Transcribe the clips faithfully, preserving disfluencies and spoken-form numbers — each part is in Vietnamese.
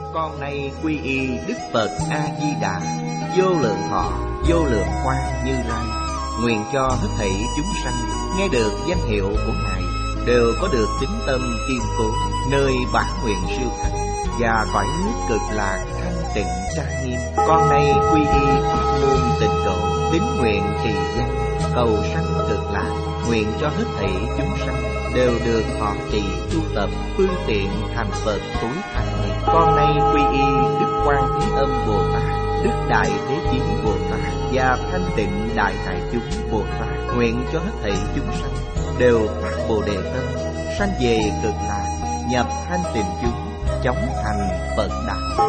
Con nay quy y Đức Phật A-di-đà, vô lượng thọ, vô lượng quang Như Lai. Nguyện cho hết thảy chúng sanh nghe được danh hiệu của Ngài đều có được tín tâm kiên cố, nơi bản nguyện siêu thắng và cõi nước cực lạc thanh tịnh trang nghiêm. Con nay quy y pháp môn tịnh độ, tín nguyện trì danh, cầu sanh cực lạc. Nguyện cho hết thảy chúng sanh đều được thọ trì tu tập phương tiện thành Phật tối thắng này. Con nay quy y Đức Quan Thế Âm Bồ Tát, Đức Đại Thế Chí Bồ Tát và Thanh Tịnh Đại Hải Chúng Bồ Tát. Nguyện cho hết thảy chúng sanh đều phát Bồ Đề tâm, sanh về cực lạc, nhập thanh tịnh chúng, chóng thành Phật đạo.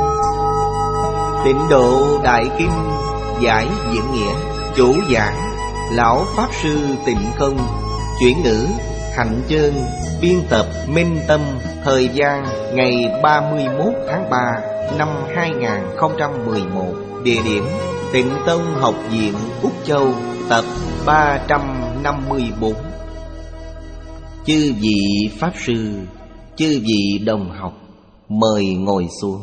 Tịnh Độ Đại Kinh giải diễn nghĩa. Chủ giảng Lão Pháp Sư Tịnh Không. Chuyển ngữ Hạnh Chơn. Biên tập Minh Tâm. Thời gian ngày ba mươi mốt tháng ba năm hai nghìn không trăm mười một. Địa điểm Tịnh Tông Học viện Úc Châu. Tập ba trăm năm mươi bốn. Chư vị Pháp Sư, chư vị đồng học, mời ngồi xuống.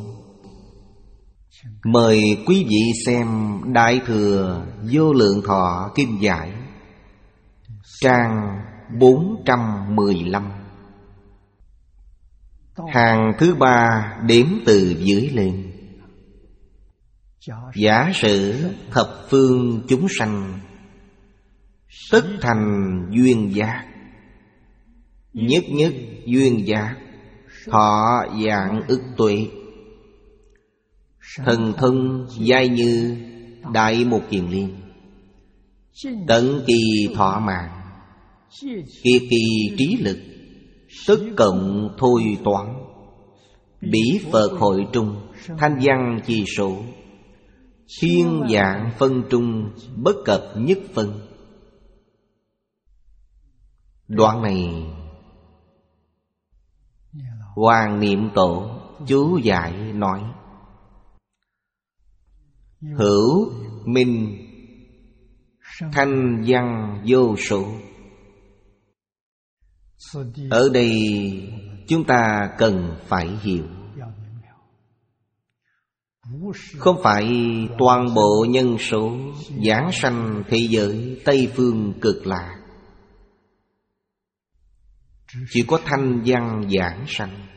Mời quý vị xem Đại Thừa Vô Lượng Thọ Kinh Giải, trang bốn trăm mười lăm, hàng thứ ba đếm từ dưới lên. Giả sử thập phương chúng sanh tất thành duyên giác, nhất nhất duyên giác, thọ vạn ức tuệ, thần thông giai như Đại Mục Kiền Liên, tận kỳ thọ mạng, kiệt kỳ trí lực, tất cộng thôi toán, bỉ Phật hội trung, thanh văn chi số, thiên dạng phân trung, bất cập nhất phân. Đoạn này Hoàng Niệm Tổ chú giải nói: hữu minh thanh văn vô số. Ở đây chúng ta cần phải hiểu, không phải toàn bộ nhân số giảng sanh thế giới Tây Phương Cực Lạc chỉ có thanh văn giảng sanh,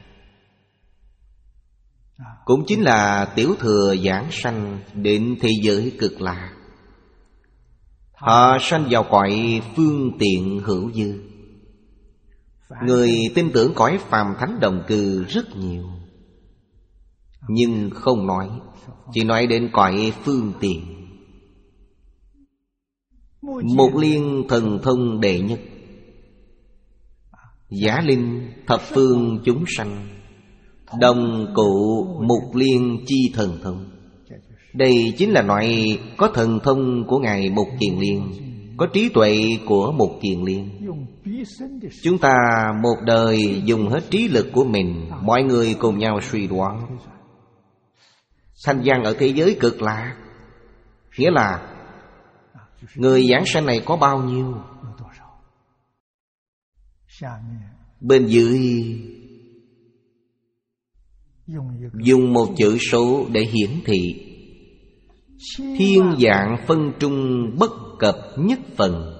cũng chính là tiểu thừa giảng sanh đến thế giới Cực Lạc. Họ sanh vào cõi phương tiện hữu dư. Người tin tưởng cõi phàm thánh đồng cư rất nhiều, nhưng không nói, chỉ nói đến cõi phương tiện. Một liên thần thông đệ nhất, giả linh thập phương chúng sanh, đồng cụ mục liên chi thần thông. Đây chính là loại có thần thông của Ngài Mục Kiền Liên, có trí tuệ của Mục Kiền Liên. Chúng ta một đời dùng hết trí lực của mình, mọi người cùng nhau suy đoán. Thanh văn ở thế giới Cực Lạc, nghĩa là người giảng sanh này có bao nhiêu. Bên dưới dùng một chữ số để hiển thị: thiên dạng phân trung, bất cập nhất phần.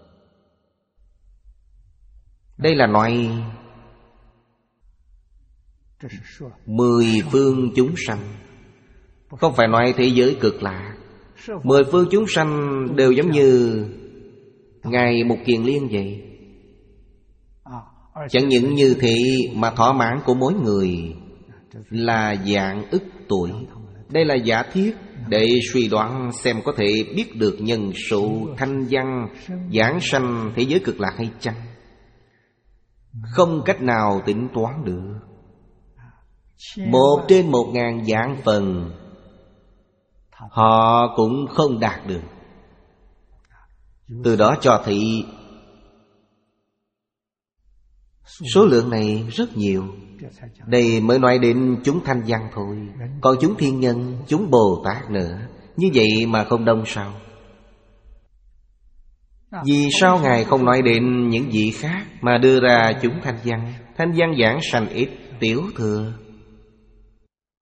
Đây là nói mười phương chúng sanh, không phải nói thế giới Cực Lạc. Mười phương chúng sanh đều giống như Ngài Mục Kiền Liên vậy. Chẳng những như thế mà thỏa mãn của mỗi người là vạn ức tuổi. Đây là giả thiết để suy đoán xem có thể biết được nhân số thanh văn giảng sanh thế giới Cực Lạc hay chăng. Không cách nào tính toán được. Một trên một ngàn vạn phần họ cũng không đạt được. Từ đó cho thấy số lượng này rất nhiều. Đây mới nói đến chúng thanh văn thôi, còn chúng thiên nhân, chúng Bồ Tát nữa. Như vậy mà không đông sao? Vì sao Ngài không nói đến những vị khác mà đưa ra chúng thanh văn? Thanh văn giảng sanh ít, tiểu thừa.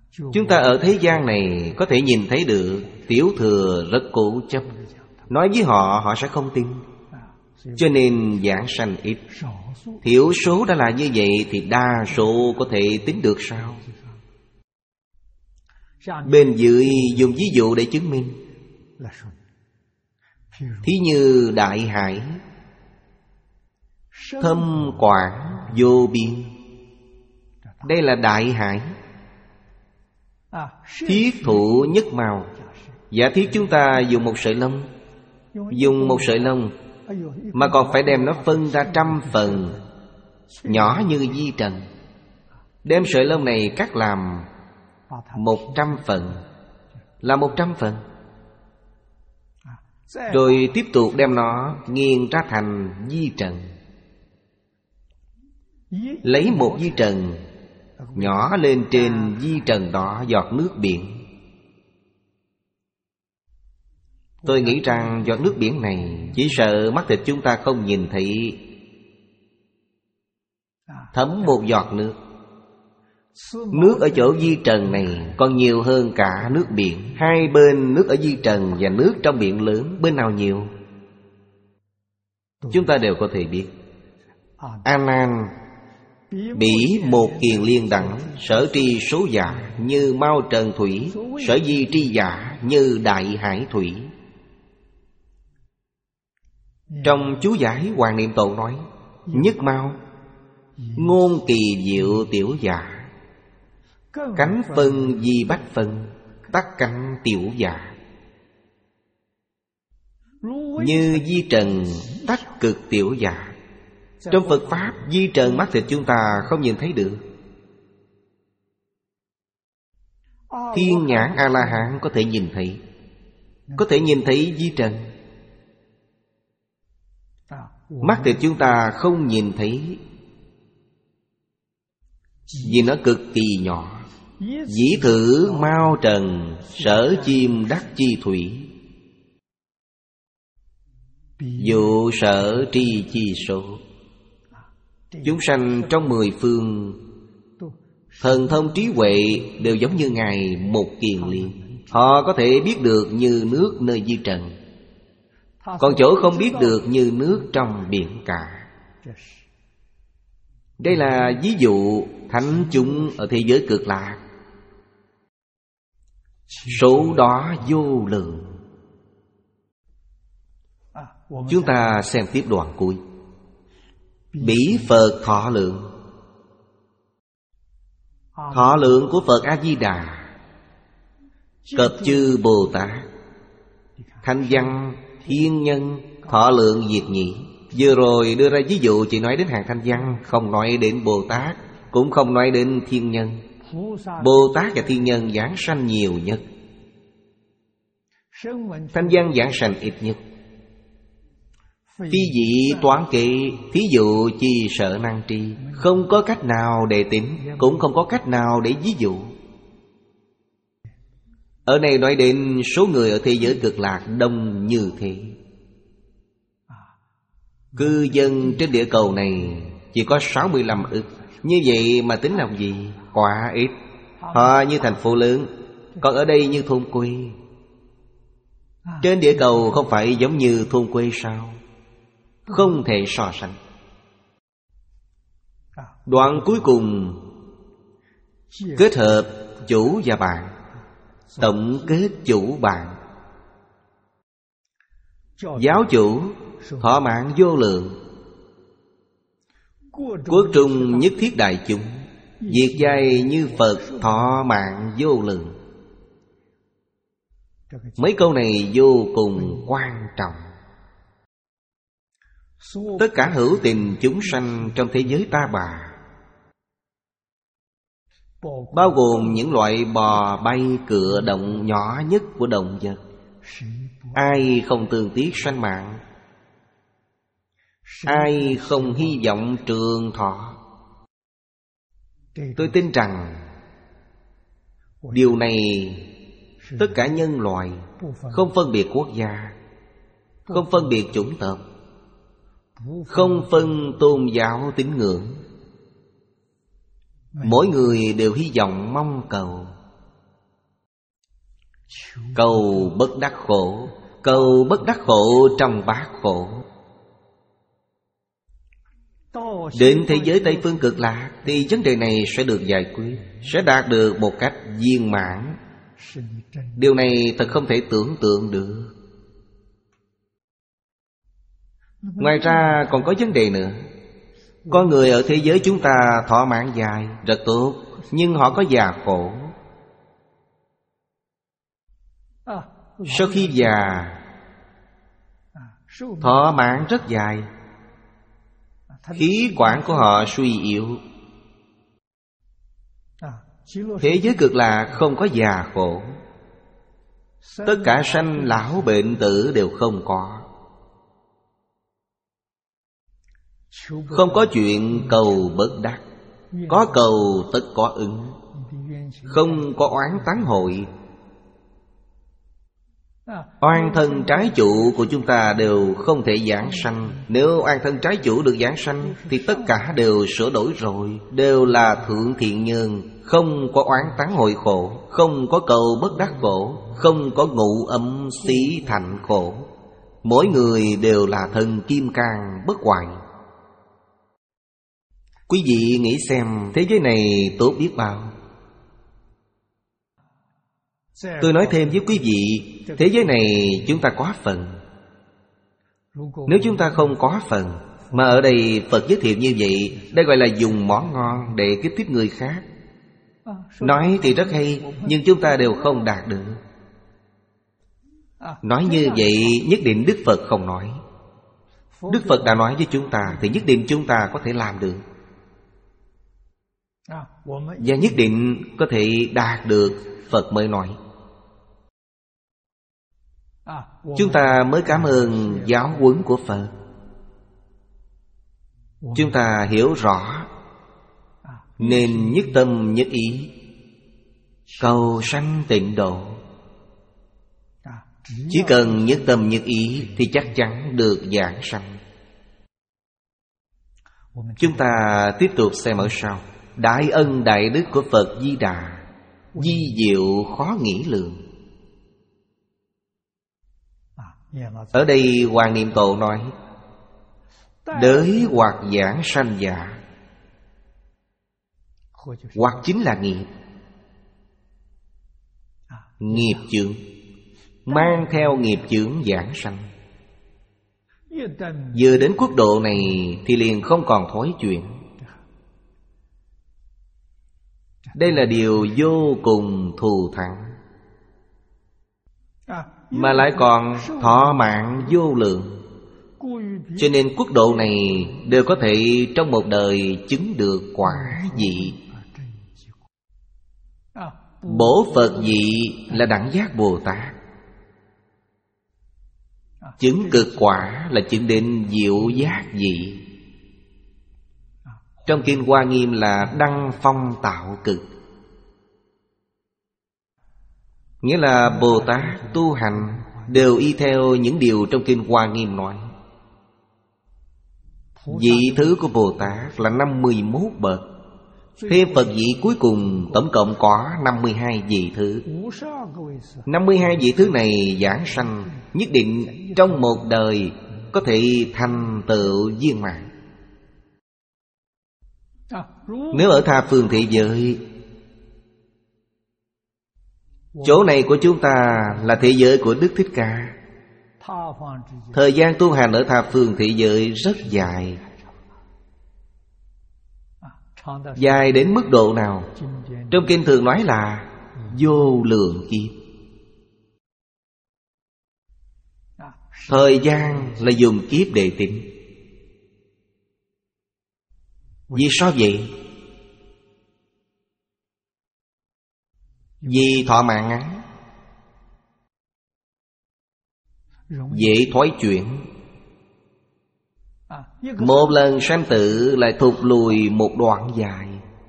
Chúng ta ở thế gian này có thể nhìn thấy được tiểu thừa rất cố chấp. Nói với họ, họ sẽ không tin. Cho nên giảng sanh ít. Thiểu số đã là như vậy thì đa số có thể tính được sao? Bên dưới dùng ví dụ để chứng minh. Thí như đại hải, thâm quảng vô biên. Đây là đại hải. Thiết thụ nhất màu. Giả thiết chúng ta dùng một sợi lông, dùng một sợi lông mà còn phải đem nó phân ra trăm phần, nhỏ như di trần. Đem sợi lông này cắt làm một trăm phần, là một trăm phần. Rồi tiếp tục đem nó nghiền ra thành di trần. Lấy một di trần nhỏ lên trên di trần đó giọt nước biển. Tôi nghĩ rằng giọt nước biển này chỉ sợ mắt thịt chúng ta không nhìn thấy. Thấm một giọt nước. Nước ở chỗ di trần này còn nhiều hơn cả nước biển. Hai bên nước ở di trần và nước trong biển lớn, bên nào nhiều? Chúng ta đều có thể biết. A Nan bỉ một kiền liên đẳng, sở tri số giả như mao trần thủy, sở di tri giả như đại hải thủy. Trong chú giải Hoàng Niệm Tổ nói: nhất mao ngôn kỳ diệu tiểu giả, cánh phân di bách phân, tắc cánh tiểu giả. Như di trần tắc cực tiểu giả. Trong Phật Pháp, di trần mắt thịt chúng ta không nhìn thấy được. Thiên nhãn A-la-hán có thể nhìn thấy, có thể nhìn thấy di trần. Mắt thịt chúng ta không nhìn thấy, vì nó cực kỳ nhỏ. Dĩ thử mao trần, sở chim đắc chi thủy, dụ sở tri chi số. Chúng sanh trong mười phương, thần thông trí huệ đều giống như Ngài một kiền liên. Họ có thể biết được như nước nơi di trần, còn chỗ không biết được như nước trong biển cả. Đây là ví dụ thánh chúng ở thế giới cực lạc. Số đó vô lượng. Chúng ta xem tiếp đoạn cuối. Bỉ Phật thọ lượng. Thọ lượng của Phật A-di-đà cập chư Bồ Tát, thanh văn, thiên nhân, thọ lượng diệt nhị. Vừa rồi đưa ra ví dụ chỉ nói đến hàng thanh văn, không nói đến Bồ Tát, cũng không nói đến thiên nhân. Bồ Tát và thiên nhân giảng sanh nhiều nhất, thanh văn giảng sanh ít nhất. Phi dị toán kỵ, thí dụ chi sợ năng tri. Không có cách nào để tính, cũng không có cách nào để ví dụ. Ở đây nói đến số người ở thế giới cực lạc đông như thế. Cư dân trên địa cầu này chỉ có sáu mươi lăm ức. Như vậy mà tính làm gì? Quá ít. Họ như thành phố lớn, còn ở đây như thôn quê. Trên địa cầu không phải giống như thôn quê sao? Không thể so sánh. Đoạn cuối cùng kết hợp chủ và bạn, tổng kết chủ bạn. Giáo chủ thọ mạng vô lượng, quốc trung nhất thiết đại chúng, diệt giai như Phật thọ mạng vô lượng. Mấy câu này vô cùng quan trọng. Tất cả hữu tình chúng sanh trong thế giới ta bà, bao gồm những loại bò bay cựa động nhỏ nhất của động vật, ai không thương tiếc sanh mạng, ai không hy vọng trường thọ. Tôi tin rằng điều này tất cả nhân loại, không phân biệt quốc gia, không phân biệt chủng tộc, không phân tôn giáo tín ngưỡng, mỗi người đều hy vọng mong cầu. Cầu bất đắc khổ. Cầu bất đắc khổ trong bát khổ. Đến thế giới Tây Phương Cực Lạc thì vấn đề này sẽ được giải quyết, sẽ đạt được một cách viên mãn. Điều này thật không thể tưởng tượng được. Ngoài ra còn có vấn đề nữa. Có người ở thế giới chúng ta thọ mạng dài, rất tốt, nhưng họ có già khổ. Sau khi già, thọ mạng rất dài, khí quản của họ suy yếu. Thế giới Cực Lạc không có già khổ. Tất cả sanh lão bệnh tử đều không có. Không có chuyện cầu bất đắc. Có cầu tất có ứng. Không có oán tán hội. Oan thân trái chủ của chúng ta đều không thể giảng sanh. Nếu oan thân trái chủ được giảng sanh thì tất cả đều sửa đổi rồi, đều là thượng thiện nhân. Không có oán tán hội khổ, không có cầu bất đắc khổ, không có ngụ âm xí thành khổ. Mỗi người đều là thần kim cang bất hoại. Quý vị nghĩ xem, thế giới này tốt biết bao. Tôi nói thêm với quý vị, thế giới này chúng ta có phần. Nếu chúng ta không có phần, mà ở đây Phật giới thiệu như vậy, đây gọi là dùng món ngon để kích thích người khác. Nói thì rất hay, nhưng chúng ta đều không đạt được. Nói như vậy nhất định Đức Phật không nói. Đức Phật đã nói với chúng ta thì nhất định chúng ta có thể làm được. Và nhất định có thể đạt được, Phật mới nói. Chúng ta mới cảm ơn giáo huấn của Phật. Chúng ta hiểu rõ, nên nhất tâm nhất ý cầu sanh tịnh độ. Chỉ cần nhất tâm nhất ý thì chắc chắn được giảng sanh. Chúng ta tiếp tục xem ở sau. Đại ân đại đức của Phật Di Đà, di diệu khó nghĩ lượng. Ở đây Hoàng Niệm Tổ nói đới hoặc giảng sanh giả. Hoặc chính là nghiệp. Nghiệp chướng, mang theo nghiệp chướng giảng sanh. Vừa đến quốc độ này thì liền không còn thối chuyện. Đây là điều vô cùng thù thắng, mà lại còn thọ mạng vô lượng. Cho nên quốc độ này đều có thể trong một đời chứng được quả vị. Bổ Phật vị là đẳng giác Bồ Tát. Chứng cực quả là chứng đến diệu giác vị. Trong Kinh Hoa Nghiêm là đăng phong tạo cực. Nghĩa là Bồ Tát tu hành đều y theo những điều trong Kinh Hoa Nghiêm nói. Vị thứ của Bồ Tát là năm mươi mốt bậc. Thêm Phật vị cuối cùng tổng cộng có năm mươi hai vị thứ. năm mươi hai vị thứ này giảng sanh nhất định trong một đời có thể thành tựu viên mãn. Nếu ở tha phương thế giới, chỗ này của chúng ta là thế giới của Đức Thích Ca. Thời gian tu hành ở tha phương thế giới rất dài. Dài đến mức độ nào? Trong kinh thường nói là vô lượng kiếp. Thời gian là dùng kiếp để tính. Vì sao vậy? Vì thọ mạng ngắn, dễ thoái chuyển. Một lần sanh tử lại thụt lùi một đoạn dài.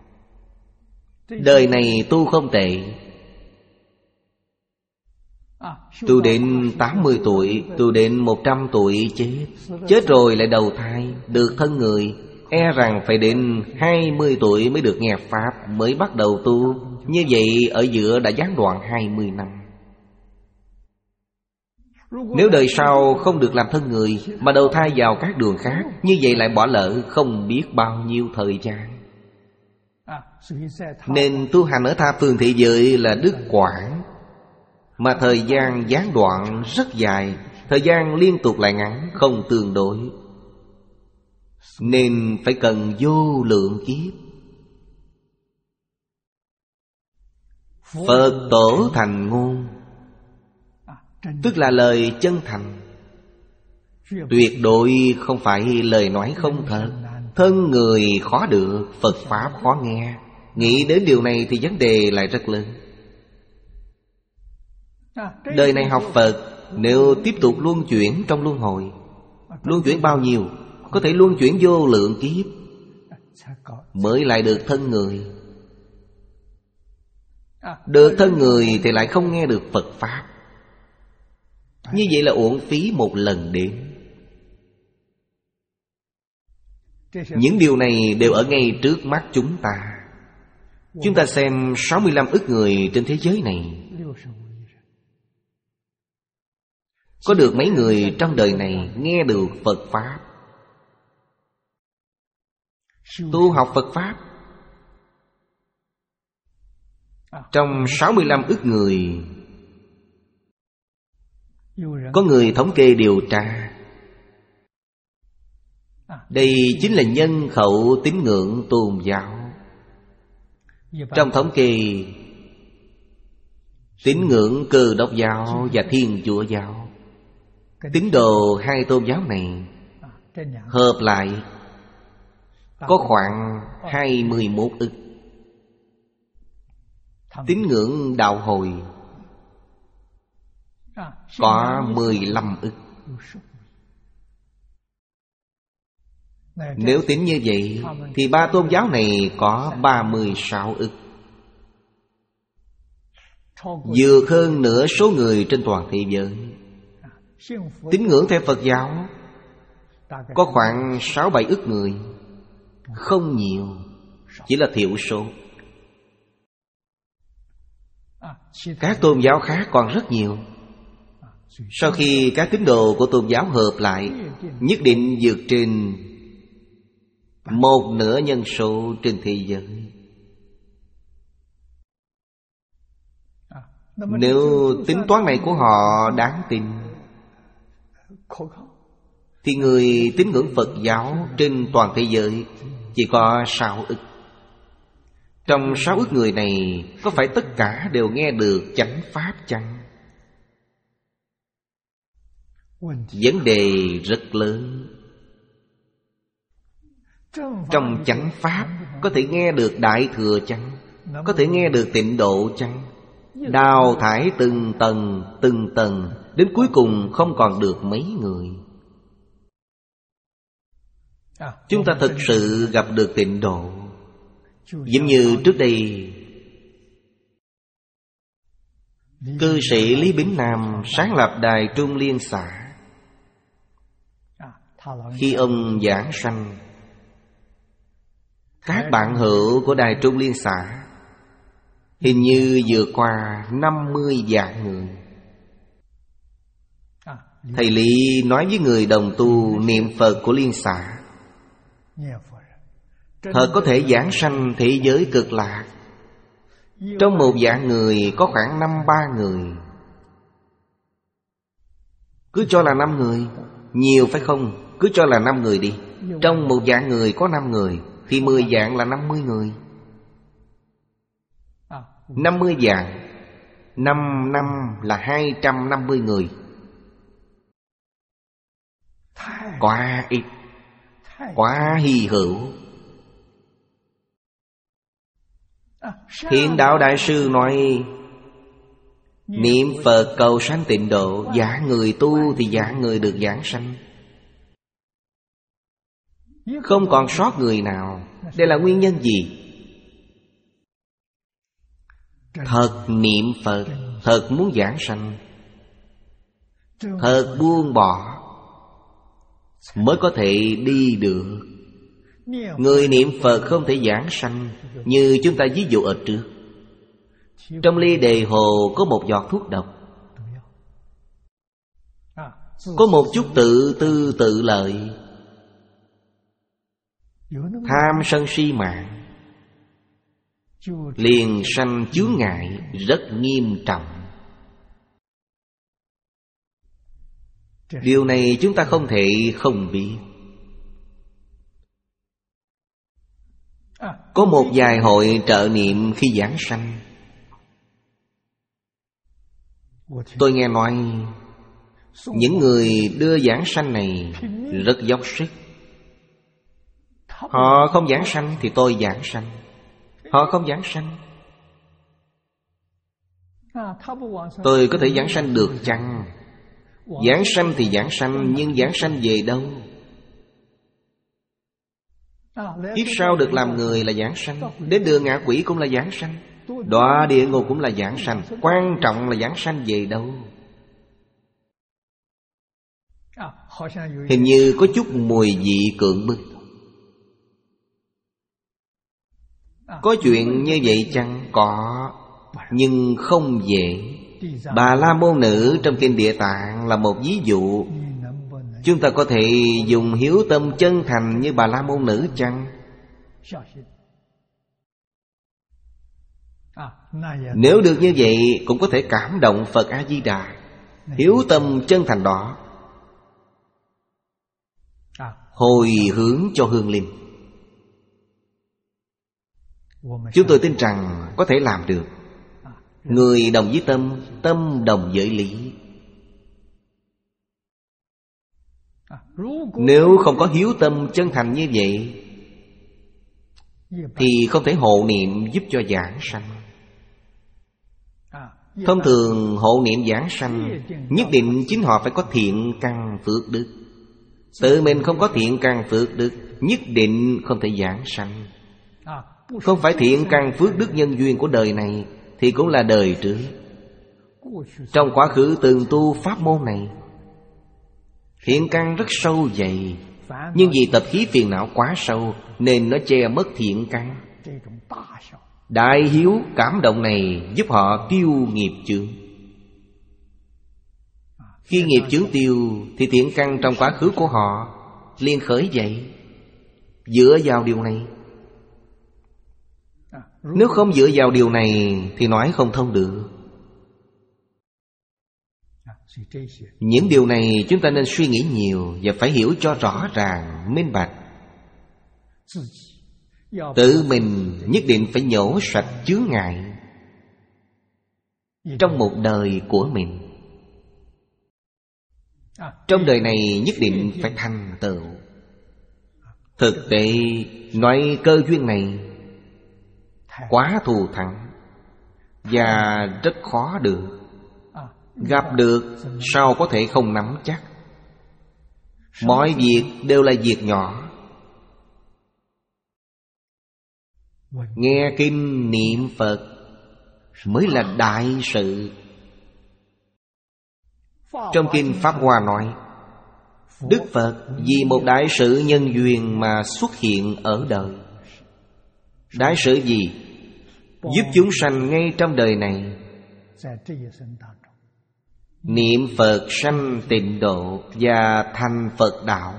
Đời này tu không tệ. Tu đến tám mươi tuổi, tu đến một trăm tuổi chết. Chết rồi lại đầu thai, được thân người. E rằng phải đến hai mươi tuổi mới được nghe Pháp, mới bắt đầu tu. Như vậy ở giữa đã gián đoạn hai mươi năm. Nếu đời sau không được làm thân người mà đầu thai vào các đường khác, như vậy lại bỏ lỡ không biết bao nhiêu thời gian. Nên tu hành ở tha phương thế giới là đức quảng, mà thời gian gián đoạn rất dài, thời gian liên tục lại ngắn, không tương đối. Nên phải cần vô lượng kiếp. Phật tổ thành ngôn, tức là lời chân thành, tuyệt đối không phải lời nói không thật. Thân người khó được, Phật Pháp khó nghe. Nghĩ đến điều này thì vấn đề lại rất lớn. Đời này học Phật, nếu tiếp tục luân chuyển trong luân hồi, luân chuyển bao nhiêu? Có thể luân chuyển vô lượng kiếp mới lại được thân người. Được thân người thì lại không nghe được Phật Pháp. Như vậy là uổng phí một lần đến. Những điều này đều ở ngay trước mắt chúng ta. Chúng ta xem sáu mươi lăm ức người trên thế giới này, có được mấy người trong đời này nghe được Phật Pháp, tu học Phật Pháp? Trong sáu mươi lăm ức người, có người thống kê điều tra, đây chính là nhân khẩu tín ngưỡng tôn giáo. Trong thống kê, tín ngưỡng Cơ Đốc giáo và Thiên Chúa giáo, tín đồ hai tôn giáo này hợp lại có khoảng hai mươi mốt ức. Tín ngưỡng đạo hồi có mười lăm ức. Nếu tính như vậy thì ba tôn giáo này có ba mươi sáu ức, vượt hơn nửa số người trên toàn thế giới. Tín ngưỡng theo Phật giáo có khoảng sáu bảy ức người, không nhiều, chỉ là thiểu số. Các tôn giáo khác còn rất nhiều. Sau khi các tín đồ của tôn giáo hợp lại, nhất định vượt trên một nửa nhân số trên thế giới. Nếu tính toán này của họ đáng tin thì người tín ngưỡng Phật giáo trên toàn thế giới chỉ có sáu ức. Trong sáu ức người này, có phải tất cả đều nghe được chánh Pháp chăng? Vấn đề rất lớn. Trong chánh Pháp có thể nghe được Đại Thừa chăng? Có thể nghe được Tịnh Độ chăng? Đào thải từng tầng, từng tầng, đến cuối cùng không còn được mấy người. Chúng ta thực sự gặp được Tịnh Độ. Giống như trước đây, cư sĩ Lý Bính Nam sáng lập Đài Trung Liên xã. Khi ông giảng sanh, các bạn hữu của Đài Trung Liên xã hình như vượt qua năm mươi vạn người. Thầy Lý nói với người đồng tu niệm Phật của Liên xã, thật có thể giảng sanh thế giới cực lạc. Trong một vạn người có khoảng năm ba người. Cứ cho là năm người, nhiều phải không? Cứ cho là năm người đi. Trong một vạn người có năm người, thì mười vạn là năm mươi người. Năm mươi vạn, năm năm là hai trăm năm mươi người. Quá ít, quá hy hữu. Hiện Đạo Đại Sư nói, niệm Phật cầu sanh tịnh độ, giả người tu thì giả người được giảng sanh, không còn sót người nào. Đây là nguyên nhân gì? Thật niệm Phật, thật muốn giảng sanh, thật buông bỏ mới có thể đi được. Người niệm Phật không thể giảng sanh. Như chúng ta ví dụ ở trước, trong ly đề hồ có một giọt thuốc độc. có một chút tự tư tự lợi, tham sân si mạng, liền sanh chướng ngại rất nghiêm trọng. Điều này chúng ta không thể không biết. Có một vài hội trợ niệm khi giảng sanh, tôi nghe nói những người đưa giảng sanh này rất dốc sức. Họ không giảng sanh thì tôi giảng sanh, họ không giảng sanh, tôi có thể giảng sanh được chăng? Giảng sanh thì giảng sanh, nhưng giảng sanh về đâu? Kiếp sau được làm người là giảng sanh, đến đường ngạ quỷ cũng là giảng sanh, đọa địa ngục cũng là giảng sanh. Quan trọng là giảng sanh về đâu? Hình như có chút mùi vị cưỡng bức. Có chuyện như vậy chăng? Có, nhưng không dễ. Bà La Môn Nữ trong kinh Địa Tạng là một ví dụ. Chúng ta có thể dùng hiếu tâm chân thành như Bà La Môn Nữ chăng? Nếu được như vậy cũng có thể cảm động Phật A-di-đà. Hiếu tâm chân thành đó hồi hướng cho hương linh. Chúng tôi tin rằng có thể làm được. Người đồng với tâm, tâm đồng với lý. Nếu không có hiếu tâm chân thành như vậy thì không thể hộ niệm giúp cho giảng sanh. Thông thường hộ niệm giảng sanh nhất định chính họ phải có thiện căn phước đức. Tự mình không có thiện căn phước đức, nhất định không thể giảng sanh. Không phải thiện căn phước đức nhân duyên của đời này thì cũng là đời trước. Trong quá khứ từng tu pháp môn này, thiện căn rất sâu dày, nhưng vì tập khí phiền não quá sâu nên nó che mất thiện căn. Đại hiếu cảm động này giúp họ tiêu nghiệp chướng. Khi nghiệp chướng tiêu thì thiện căn trong quá khứ của họ liền khởi dậy. Dựa vào điều này. Nếu không dựa vào điều này thì nói không thông được. Những điều này chúng ta nên suy nghĩ nhiều và phải hiểu cho rõ ràng, minh bạch. Tự mình nhất định phải nhổ sạch chướng ngại trong một đời của mình. Trong đời này nhất định phải thành tựu. Thực tế nói cơ duyên này quá thù thắng và rất khó được. Gặp được sao có thể không nắm chắc. Mọi việc đều là việc nhỏ. Nghe kinh niệm Phật mới là đại sự. Trong kinh Pháp Hoa nói, Đức Phật vì một đại sự nhân duyên mà xuất hiện ở đời. Đại sự gì? Giúp chúng sanh ngay trong đời này. Niệm Phật sanh tịnh độ và thành Phật đạo.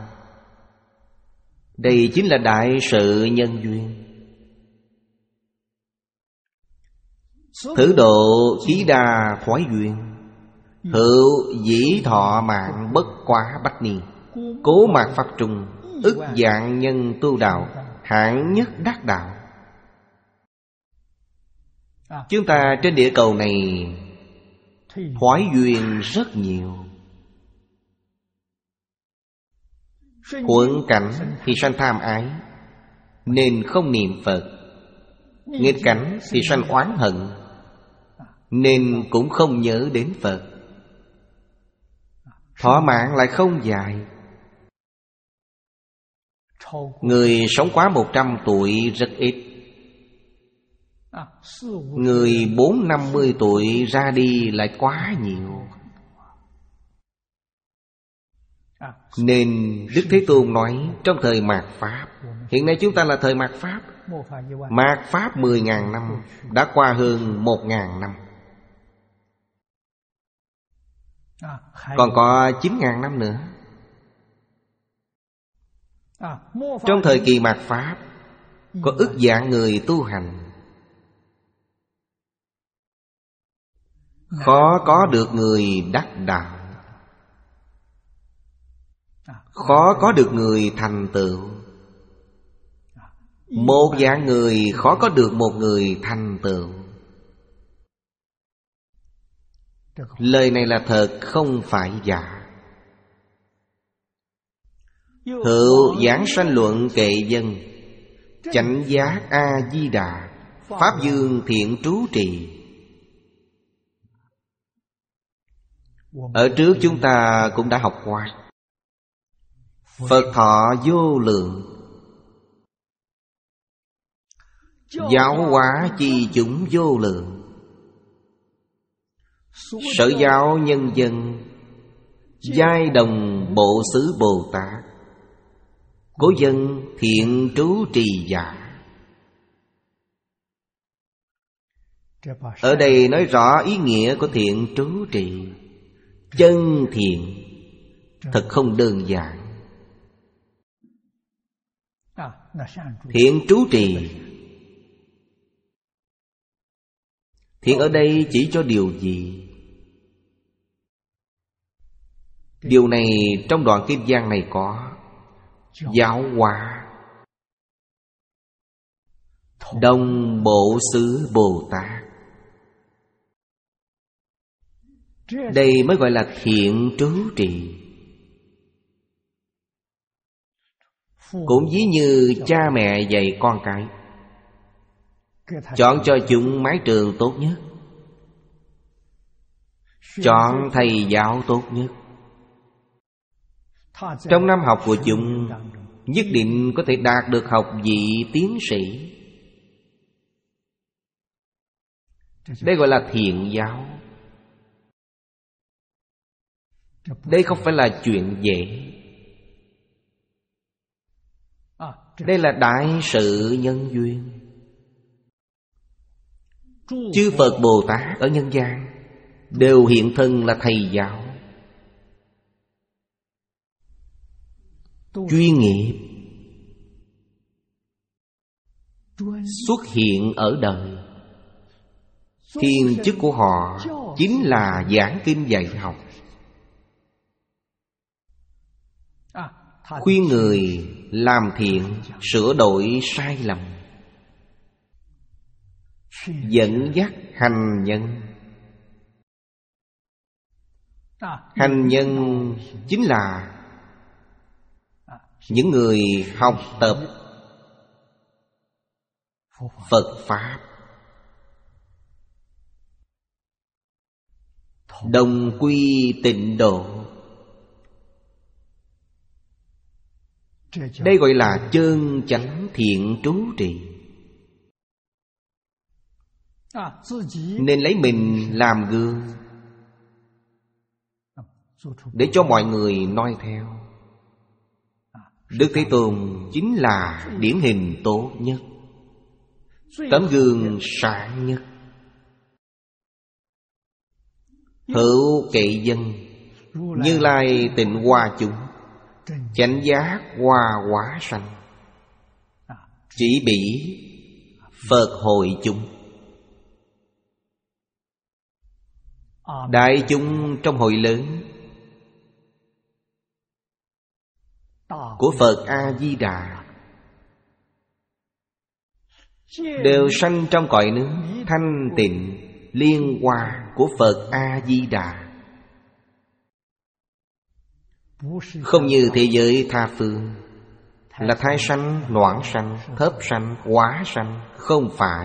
Đây chính là đại sự nhân duyên. Thử độ khí đa thoái duyên, hữu dĩ thọ mạng bất quá bách niên. Cố mạt pháp trung, ức dạng nhân tu đạo, hạng nhất đắc đạo. Chúng ta trên địa cầu này thoái duyên rất nhiều. Thuận cảnh thì sanh tham ái nên không niệm Phật. Nghịch cảnh thì sanh oán hận nên cũng không nhớ đến Phật. Thọ mạng lại không dài. Người sống quá một trăm tuổi rất ít. Người bốn năm mươi tuổi ra đi lại quá nhiều. Nên Đức Thế Tôn nói trong thời mạt Pháp. Hiện nay chúng ta là thời mạt Pháp. Mạt Pháp mười ngàn năm, đã qua hơn một ngàn năm. Còn có chín ngàn năm nữa. Trong thời kỳ mạt Pháp, có ức vạn người tu hành, khó có được người đắc đạo, khó có được người thành tựu. Một vạn người khó có được một người thành tựu. Lời này là thật, không phải giả. Hữu giảng sanh luận kệ dân, chánh giác A-di-đà, Pháp dương thiện trú trì. Ở trước chúng ta cũng đã học qua. Phật thọ vô lượng, giáo hóa chi chúng vô lượng. Sở giáo nhân dân, giai đồng bộ xứ Bồ Tát, cố dân thiện trú trì giả. Ở đây nói rõ ý nghĩa của thiện trú trì. Chân thiện thật không đơn giản. Thiện trú trì, thiện ở đây chỉ cho điều gì? Điều này trong đoạn Kim Giang này có. Giáo hóa, đồng bộ xứ Bồ Tát. Đây mới gọi là thiện trú trì. Cũng ví như cha mẹ dạy con cái, chọn cho chúng mái trường tốt nhất, chọn thầy giáo tốt nhất. Trong năm học của chúng nhất định có thể đạt được học vị tiến sĩ. Đây gọi là thiện giáo. Đây không phải là chuyện dễ. Đây là đại sự nhân duyên. Chư Phật Bồ Tát ở nhân gian đều hiện thân là thầy giáo, chuyên nghiệp, xuất hiện ở đời. Thiên chức của họ chính là giảng kinh dạy học, khuyên người làm thiện, sửa đổi sai lầm, dẫn dắt hành nhân. Hành nhân chính là những người học tập Phật Pháp, đồng quy tịnh độ. Đây gọi là chân chánh thiện trú trì. Nên lấy mình làm gương để cho mọi người noi theo. Đức Thế Tôn chính là điển hình tốt nhất, tấm gương sáng nhất. Hữu kệ dân, Như Lai tịnh hóa chúng, chánh giác hoa hóa sanh. Chỉ bỉ Phật hội chúng. Đại chúng trong hội lớn của Phật A-di-đà đều sanh trong cõi nước thanh tịnh liên hoa của Phật A-di-đà. Không như thế giới tha phương là thai sanh, noãn sanh, thấp sanh, hóa sanh. Không phải.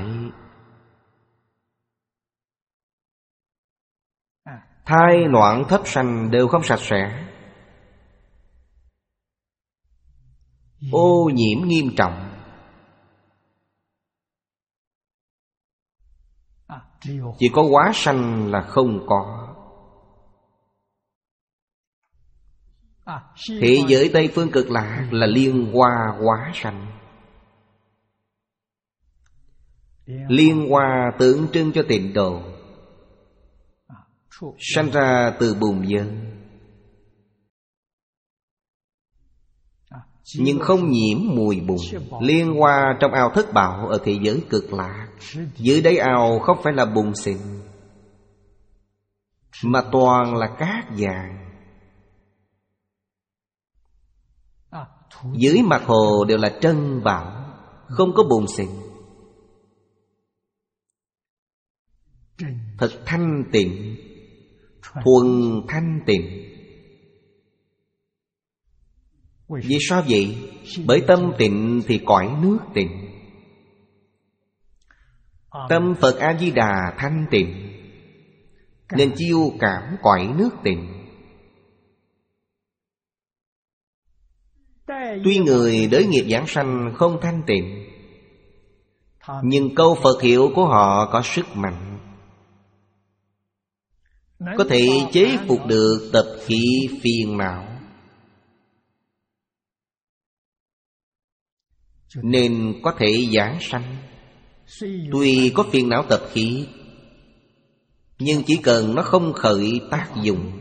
Thai, noãn, thấp sanh đều không sạch sẽ, ô nhiễm nghiêm trọng. Chỉ có hóa sanh là không có. Thế giới Tây Phương Cực Lạc là liên hoa hóa sanh. Liên hoa tượng trưng cho tịnh độ, sanh ra từ bùn dân, nhưng không nhiễm mùi bùn, liên hoa trong ao thất bảo ở thế giới cực lạc. Dưới đáy ao không phải là bùn xịn, mà toàn là cát vàng. Dưới mặt hồ đều là trân bảo, không có bùn xịn. Thật thanh tịnh, thuần thanh tịnh. Vì sao vậy? Bởi tâm tịnh thì cõi nước tịnh. Tâm Phật A-di-đà thanh tịnh, nên chiêu cảm cõi nước tịnh. Tuy người đới nghiệp giảng sanh không thanh tịnh, nhưng câu Phật hiệu của họ có sức mạnh, có thể chế phục được tập khí phiền não. Nên có thể giảng sanh. Tuy có phiền não tập khí, nhưng chỉ cần nó không khởi tác dụng,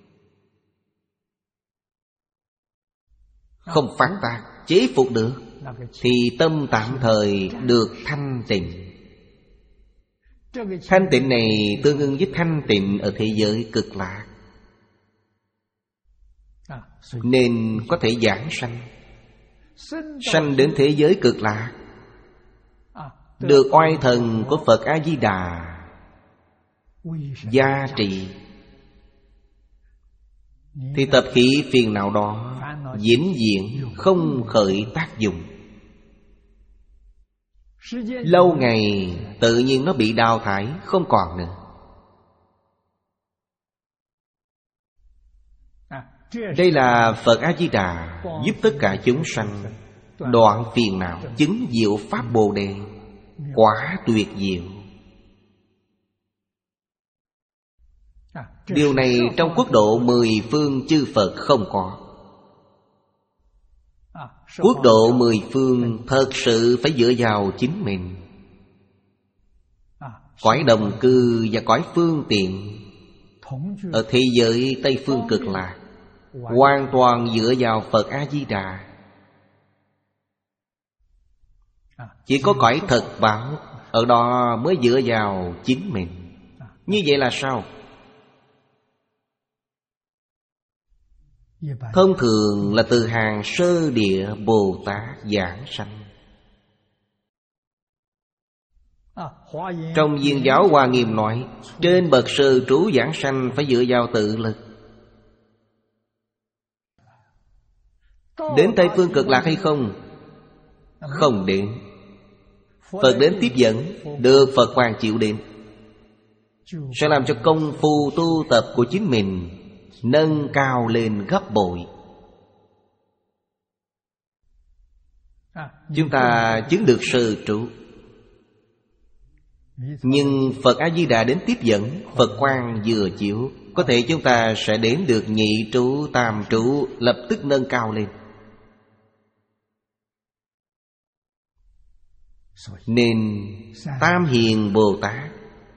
không phát tác, chế phục được, thì tâm tạm thời được thanh tịnh. Thanh tịnh này tương ứng với thanh tịnh ở thế giới cực lạc, nên có thể giảng sanh. Sanh đến thế giới cực lạc, được oai thần của Phật A-di-đà gia trì, thì tập khí phiền não đó vĩnh viễn không khởi tác dụng. Lâu ngày tự nhiên nó bị đào thải, không còn nữa. Đây là Phật A-di-đà giúp tất cả chúng sanh đoạn phiền não, chứng diệu pháp Bồ Đề, quả tuyệt diệu. Điều này trong quốc độ mười phương chư Phật không có. Quốc độ mười phương thật sự phải dựa vào chính mình. Cõi đồng cư và cõi phương tiện ở thế giới Tây Phương Cực Lạc hoàn toàn dựa vào Phật A-di-đà. Chỉ có cõi thật bảo, ở đó mới dựa vào chính mình. Như vậy là sao? Thông thường là từ hàng sơ địa Bồ Tát giảng sanh. Trong Viên giáo Hoa Nghiêm nói, trên bậc sơ trú giảng sanh phải dựa vào tự lực. Đến Tây Phương Cực Lạc hay không? Không đến. Phật đến tiếp dẫn, được Phật Hoàng chịu đến, sẽ làm cho công phu tu tập của chính mình nâng cao lên gấp bội. Chúng ta chứng được sơ trụ, nhưng Phật A-di-đà đến tiếp dẫn, Phật quang vừa chiếu, có thể chúng ta sẽ đến được nhị trụ, tam trụ, lập tức nâng cao lên. Nên Tam Hiền Bồ Tát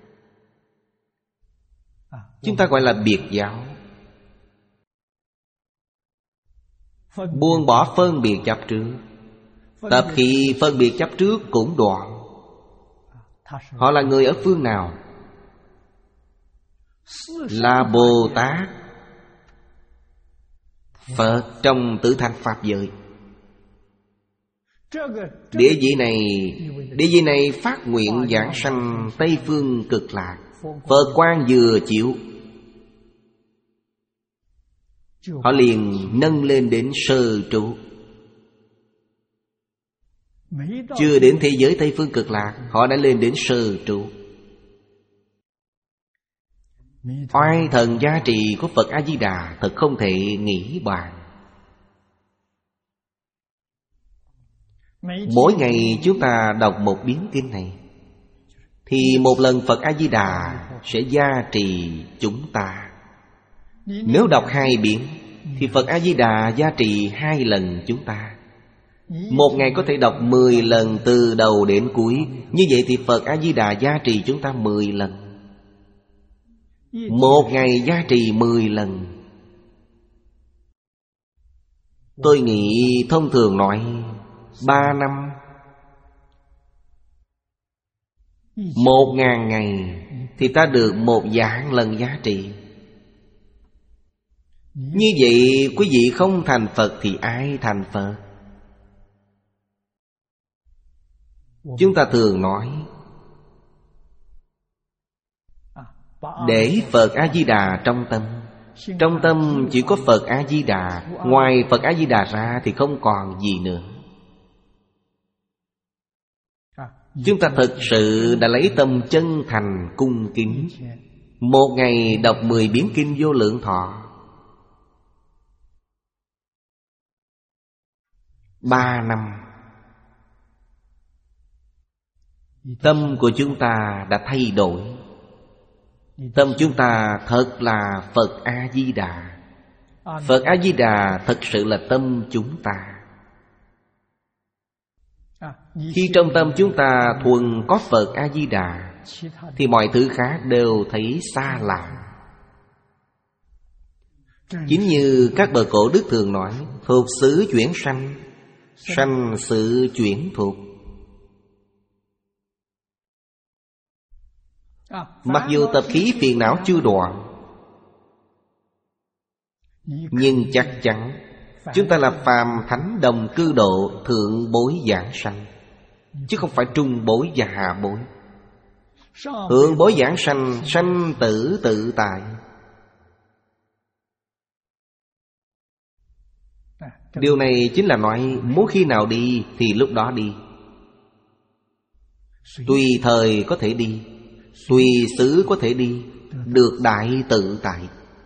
chúng ta gọi là biệt giáo, buông bỏ phân biệt chấp trước. Tập khí phân biệt chấp trước cũng đoạn. Họ là người ở phương nào? Là Bồ Tát Phật trong Tứ Thanh Pháp giới. Địa vị này Địa vị này phát nguyện giảng sanh Tây Phương Cực Lạc, Phật quang vừa chịu, họ liền nâng lên đến sơ trụ. Chưa đến thế giới Tây Phương Cực Lạc, họ đã lên đến sơ trụ. Oai thần gia trì của Phật A-di-đà thật không thể nghĩ bàn. Mỗi ngày chúng ta đọc một biến kinh này, thì một lần Phật A-di-đà sẽ gia trì chúng ta. Nếu đọc hai biến, thì Phật A-di-đà gia trì hai lần chúng ta. Một ngày có thể đọc mười lần từ đầu đến cuối. Như vậy thì Phật A-di-đà gia trì chúng ta mười lần. Một ngày gia trì mười lần. Tôi nghĩ thông thường nói ba năm, một ngàn ngày thì ta được một vạn lần giá trị. Như vậy quý vị không thành Phật thì ai thành Phật? Chúng ta thường nói để Phật A-di-đà trong tâm. Trong tâm chỉ có Phật A-di-đà, ngoài Phật A-di-đà ra thì không còn gì nữa. Chúng ta thực sự đã lấy tâm chân thành cung kính. Một ngày đọc mười biến kinh Vô Lượng Thọ, ba năm, tâm của chúng ta đã thay đổi. Tâm chúng ta thật là Phật A-di-đà. Phật A-di-đà thật sự là tâm chúng ta. Khi trong tâm chúng ta thuần có Phật A-di-đà thì mọi thứ khác đều thấy xa lạ. Chính như các bậc cổ đức thường nói, thuộc xứ chuyển sanh, sanh sự chuyển thuộc. Mặc dù tập khí phiền não chưa đoạn, nhưng chắc chắn chúng ta là phàm thánh đồng cư độ, thượng bối giảng sanh, chứ không phải trung bối và hạ bối. Thượng bối giảng sanh, sanh tử tự tại. Điều này chính là nói muốn khi nào đi thì lúc đó đi, tùy thời có thể đi, tùy xứ có thể đi, được đại tự tại.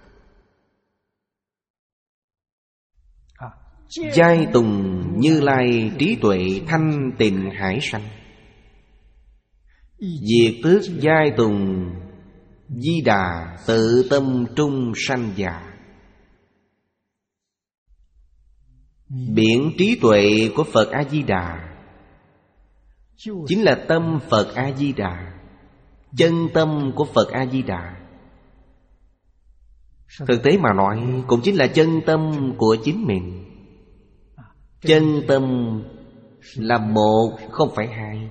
Giai tùng Như Lai trí tuệ thanh tịnh hải sanh, diệt tước giai tùng Di Đà tự tâm trung sanh già. Biển trí tuệ của Phật A-di-đà chính là tâm Phật A-di-đà, chân tâm của Phật A-di-đà. Thực tế mà nói cũng chính là chân tâm của chính mình. Chân tâm là một, không phải hai.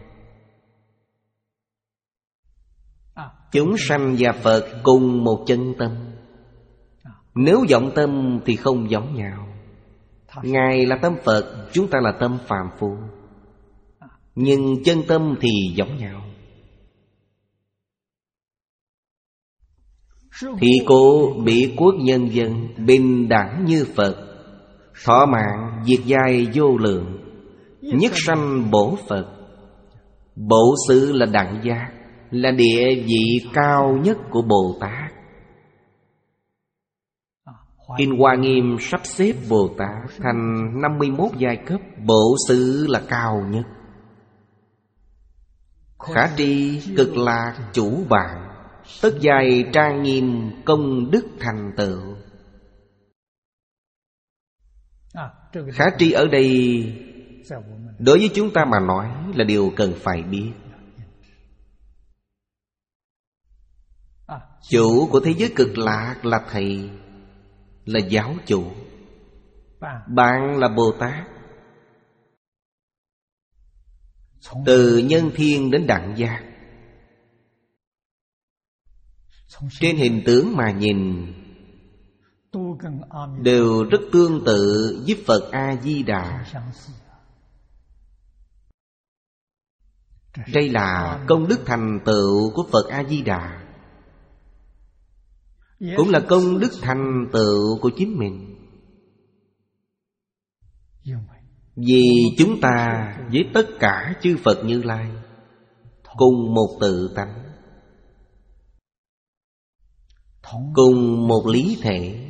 Chúng sanh và Phật cùng một chân tâm. Nếu vọng tâm thì không giống nhau. Ngài là tâm Phật, chúng ta là tâm phàm phu, nhưng chân tâm thì giống nhau. Thì cố bị quốc nhân dân bình đẳng như Phật, thọ mạng diệt giai vô lượng, nhất sanh bổ Phật. Bổ xứ là đẳng giác, là địa vị cao nhất của Bồ Tát. Kinh Hoa Nghiêm sắp xếp Bồ Tát thành năm mươi mốt giai cấp, bổ xứ là cao nhất. Khả tri cực lạc chủ bạn, tất giai trang nghiêm công đức thành tựu. Khả tri ở đây đối với chúng ta mà nói là điều cần phải biết. Chủ của thế giới cực lạc là Thầy, là giáo chủ. Bạn là Bồ Tát. Từ nhân thiên đến đẳng giác, trên hình tướng mà nhìn đều rất tương tự với Phật A-di-đà. Đây là công đức thành tựu của Phật A-di-đà, cũng là công đức thành tựu của chính mình. Vì chúng ta với tất cả chư Phật Như Lai cùng một tự tánh, cùng một lý thể.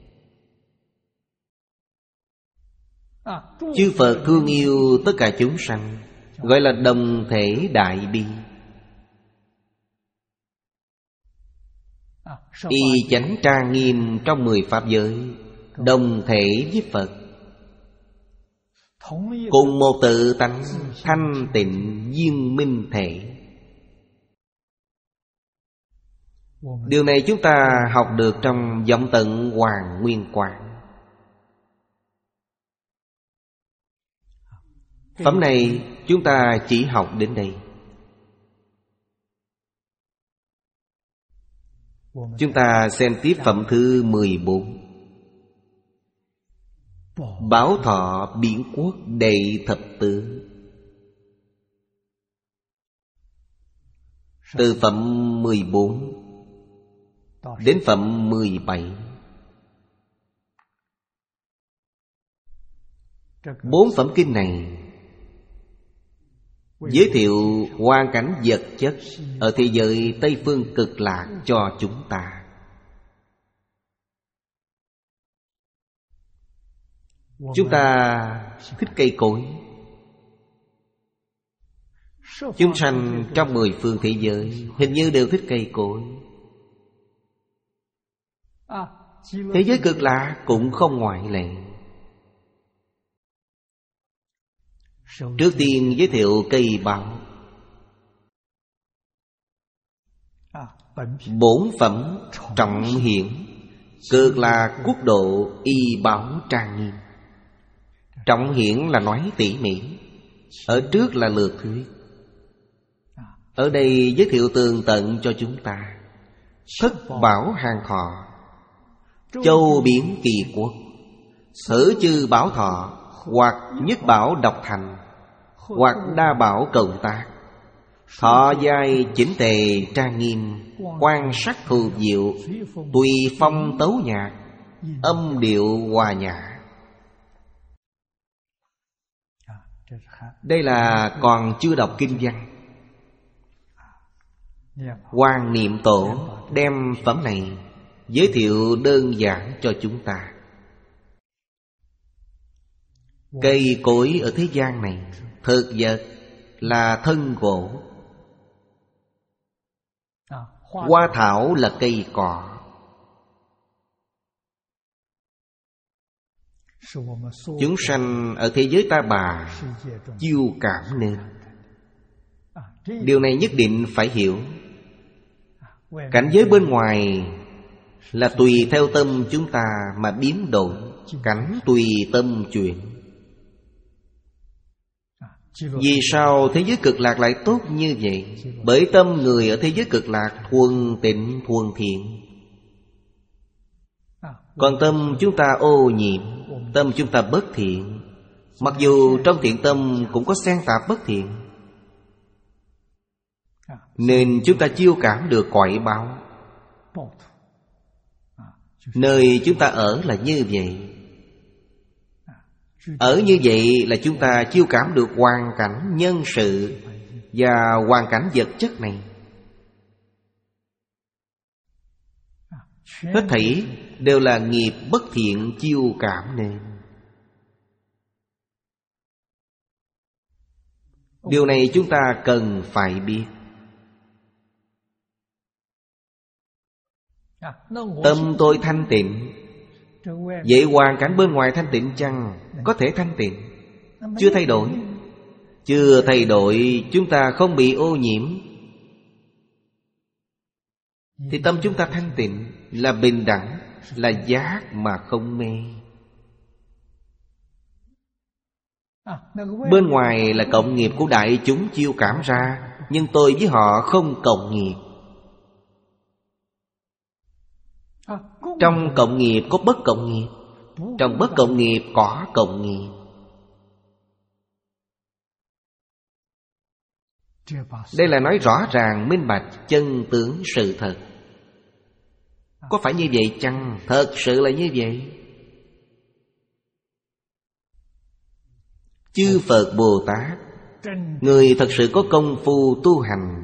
Chư Phật thương yêu tất cả chúng sanh, gọi là đồng thể đại bi. Y chánh trang nghiêm trong mười pháp giới, đồng thể với Phật, cùng một tự tánh thanh tịnh viên minh thể. Điều này chúng ta học được trong Vọng Tận Hoàng Nguyên Quán. Phẩm này chúng ta chỉ học đến đây. Chúng ta xem tiếp phẩm thứ mười bốn. Bảo thọ biển quốc đệ thập tứ. Từ phẩm mười bốn đến phẩm mười bảy, bốn phẩm kinh này giới thiệu hoàn cảnh vật chất ở thế giới Tây Phương Cực Lạc cho chúng ta. Chúng ta thích cây cối. Chúng sanh trong mười phương thế giới hình như đều thích cây cối. Thế giới Cực Lạc cũng không ngoại lệ. Trước tiên giới thiệu cây bảo. Bổn phẩm trọng hiển, Cực Lạc quốc độ y bảo trang nghiêm. Trọng hiển là nói tỉ mỉ, ở trước là lược thuyết. Ở đây giới thiệu tường tận cho chúng ta. Thất bảo hàng thọ, châu biển kỳ quốc, sở chư bảo thọ, hoặc nhất bảo độc thành, hoặc đa bảo cộng tác. Thọ giai chỉnh tề trang nghiêm, quan sát thù diệu, tùy phong tấu nhạc, âm điệu hòa nhã. Đây là còn chưa đọc kinh văn. Quan Niệm Tổ đem phẩm này giới thiệu đơn giản cho chúng ta. Cây cối ở thế gian này thực vật là thân gỗ, hoa thảo là cây cỏ. Chúng sanh ở thế giới ta bà chiêu cảm nên. Điều này nhất định phải hiểu. Cảnh giới bên ngoài là tùy theo tâm chúng ta mà biến đổi. Cảnh tùy tâm chuyển. Vì sao thế giới Cực Lạc lại tốt như vậy? Bởi tâm người ở thế giới Cực Lạc thuần tịnh thuần thiện. Còn tâm chúng ta ô nhiễm, tâm chúng ta bất thiện. Mặc dù trong thiện tâm cũng có xen tạp bất thiện, nên chúng ta chiêu cảm được cõi báo. Nơi chúng ta ở là như vậy. Ở như vậy là chúng ta chiêu cảm được hoàn cảnh nhân sự và hoàn cảnh vật chất này. Hết thảy đều là nghiệp bất thiện chiêu cảm nên. Điều này chúng ta cần phải biết. Tâm tôi thanh tịnh, vậy hoàn cảnh bên ngoài thanh tịnh chăng? Có thể thanh tịnh, chưa thay đổi. Chưa thay đổi, chúng ta không bị ô nhiễm, thì tâm chúng ta thanh tịnh, là bình đẳng, là giác mà không mê. Bên ngoài là cộng nghiệp của đại chúng chiêu cảm ra, nhưng tôi với họ không cộng nghiệp. Trong cộng nghiệp có bất cộng nghiệp, trong bất cộng nghiệp có cộng nghiệp. Đây là nói rõ ràng minh bạch chân tướng sự thật. Có phải như vậy chăng? Thật sự là như vậy. Chư Phật Bồ Tát, người thật sự có công phu tu hành,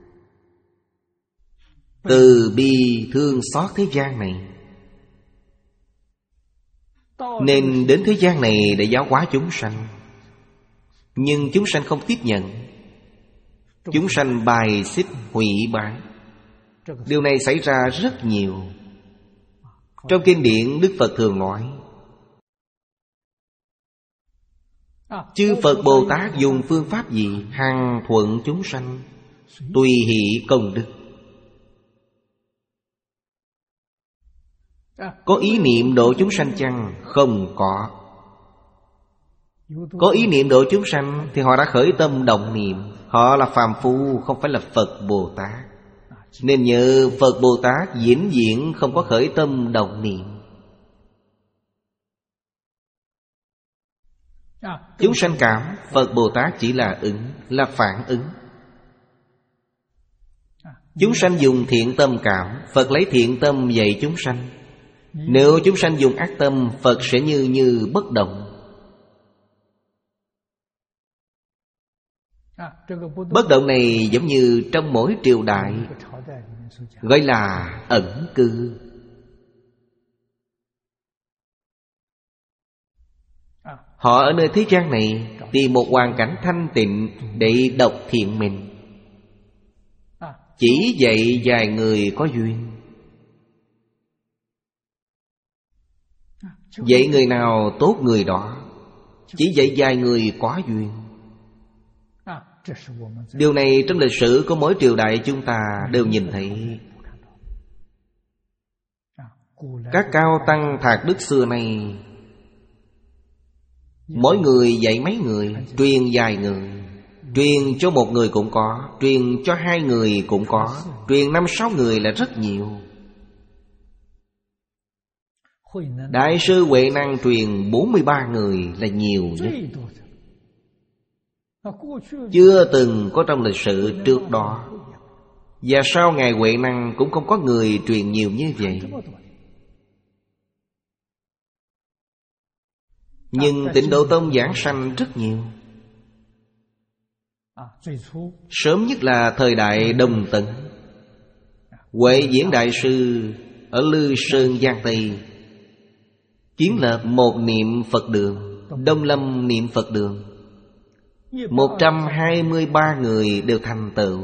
từ bi thương xót thế gian này, nên đến thế gian này để giáo hóa chúng sanh. Nhưng chúng sanh không tiếp nhận, chúng sanh bài xích hủy bán. Điều này xảy ra rất nhiều. Trong kinh điển Đức Phật thường nói, chư Phật Bồ Tát dùng phương pháp gì? Hằng thuận chúng sanh, tùy hỷ công đức. Có ý niệm độ chúng sanh chăng? Không có. Có ý niệm độ chúng sanh thì họ đã khởi tâm động niệm. Họ là phàm phu, không phải là Phật Bồ Tát. Nên nhờ Phật Bồ Tát vĩnh viễn không có khởi tâm động niệm. Chúng sanh cảm, Phật Bồ Tát chỉ là ứng, là phản ứng. Chúng sanh dùng thiện tâm cảm, Phật lấy thiện tâm dạy chúng sanh. Nếu chúng sanh dùng ác tâm, Phật sẽ như như bất động. Bất động này giống như trong mỗi triều đại, gọi là ẩn cư. Họ ở nơi thế gian này tìm một hoàn cảnh thanh tịnh để đọc thiện mình. Chỉ dạy vài người có duyên. Dạy người nào tốt người đó. Chỉ dạy vài người có duyên. Điều này trong lịch sử của mỗi triều đại chúng ta đều nhìn thấy. Các cao tăng thạc đức xưa nay, mỗi người dạy mấy người, truyền vài người. Truyền cho một người cũng có, truyền cho hai người cũng có, truyền năm sáu người là rất nhiều. Đại sư Huệ Năng truyền bốn mươi ba người là nhiều nhất. Chưa từng có trong lịch sử trước đó. Và sau Ngài Huệ Năng cũng không có người truyền nhiều như vậy. Nhưng Tịnh Độ Tông giảng sanh rất nhiều. Sớm nhất là thời đại Đông Tấn. Huệ Diễn Đại Sư ở Lư Sơn Giang Tây kiến lập một niệm Phật đường, Đông Lâm niệm Phật đường. Một trăm hai mươi ba người đều thành tựu.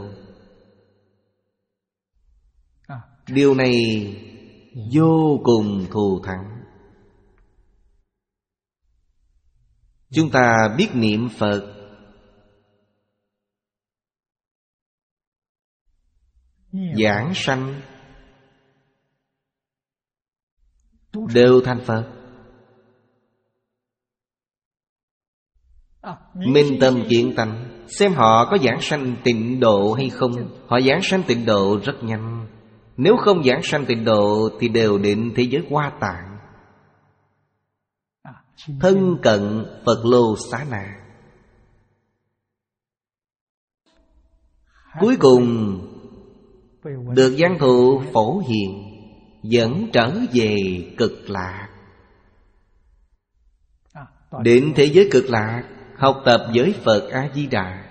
Điều này vô cùng thù thắng. Chúng ta biết niệm Phật, giảng sanh đều thành Phật. Minh tâm kiến tánh, xem họ có giảng sanh tịnh độ hay không. Họ giảng sanh tịnh độ rất nhanh. Nếu không giảng sanh tịnh độ thì đều đến thế giới Hoa Tạng, thân cận Phật Lô Xá Na. Cuối cùng được Văn Thù Phổ Hiền dẫn trở về Cực Lạc. Đến thế giới Cực Lạc học tập với Phật A-di-đà.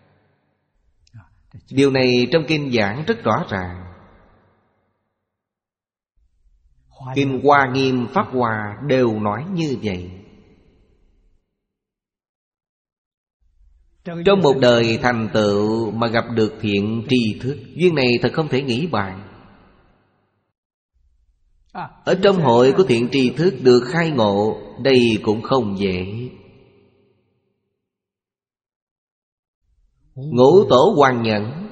Điều này trong kinh giảng rất rõ ràng. Kinh Hoa Nghiêm, Pháp Hoa đều nói như vậy. Trong một đời thành tựu mà gặp được thiện tri thức, duyên này thật không thể nghĩ bàn. Ở trong hội của thiện tri thức được khai ngộ, đây cũng không dễ. Ngũ Tổ Hoàng Nhẫn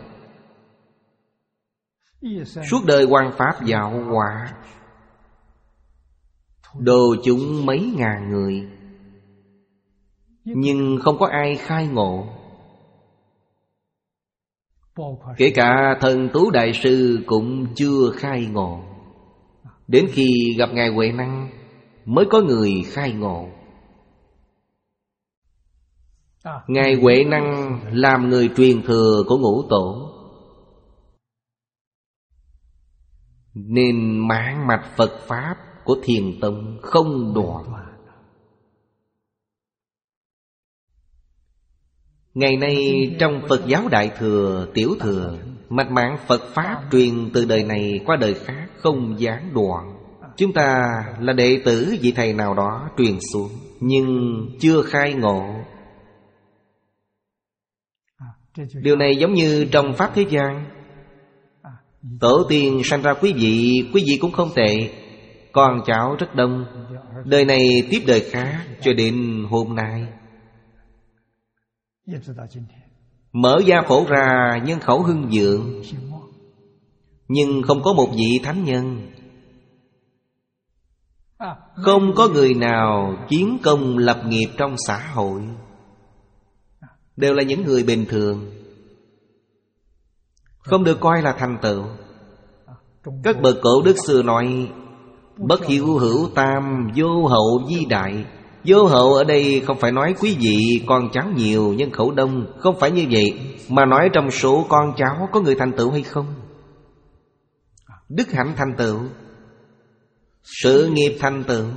suốt đời hoằng pháp giáo hóa, độ chúng mấy ngàn người, nhưng không có ai khai ngộ. Kể cả Thần Tú Đại Sư cũng chưa khai ngộ. Đến khi gặp Ngài Huệ Năng mới có người khai ngộ. Ngài Huệ Năng làm người truyền thừa của Ngũ Tổ, nên mãn mạch Phật Pháp của Thiền Tông không đoạn. Ngày nay trong Phật giáo Đại Thừa, Tiểu Thừa, mạch mạng Phật Pháp truyền từ đời này qua đời khác không gián đoạn. Chúng ta là đệ tử vị thầy nào đó truyền xuống, nhưng chưa khai ngộ. Điều này giống như trong Pháp thế gian. Tổ tiên sanh ra quý vị, quý vị cũng không tệ, con cháu rất đông, đời này tiếp đời khác cho đến hôm nay. Mở gia phổ ra nhân khẩu hưng vượng, nhưng không có một vị thánh nhân. Không có người nào chiến công lập nghiệp trong xã hội, đều là những người bình thường, không được coi là thành tựu. Các bậc cổ đức xưa nói: bất hiếu hữu tam, vô hậu vi đại. Vô hậu ở đây không phải nói quý vị con cháu nhiều, nhân khẩu đông, không phải như vậy, mà nói trong số con cháu có người thành tựu hay không. Đức hạnh thành tựu, sự nghiệp thành tựu,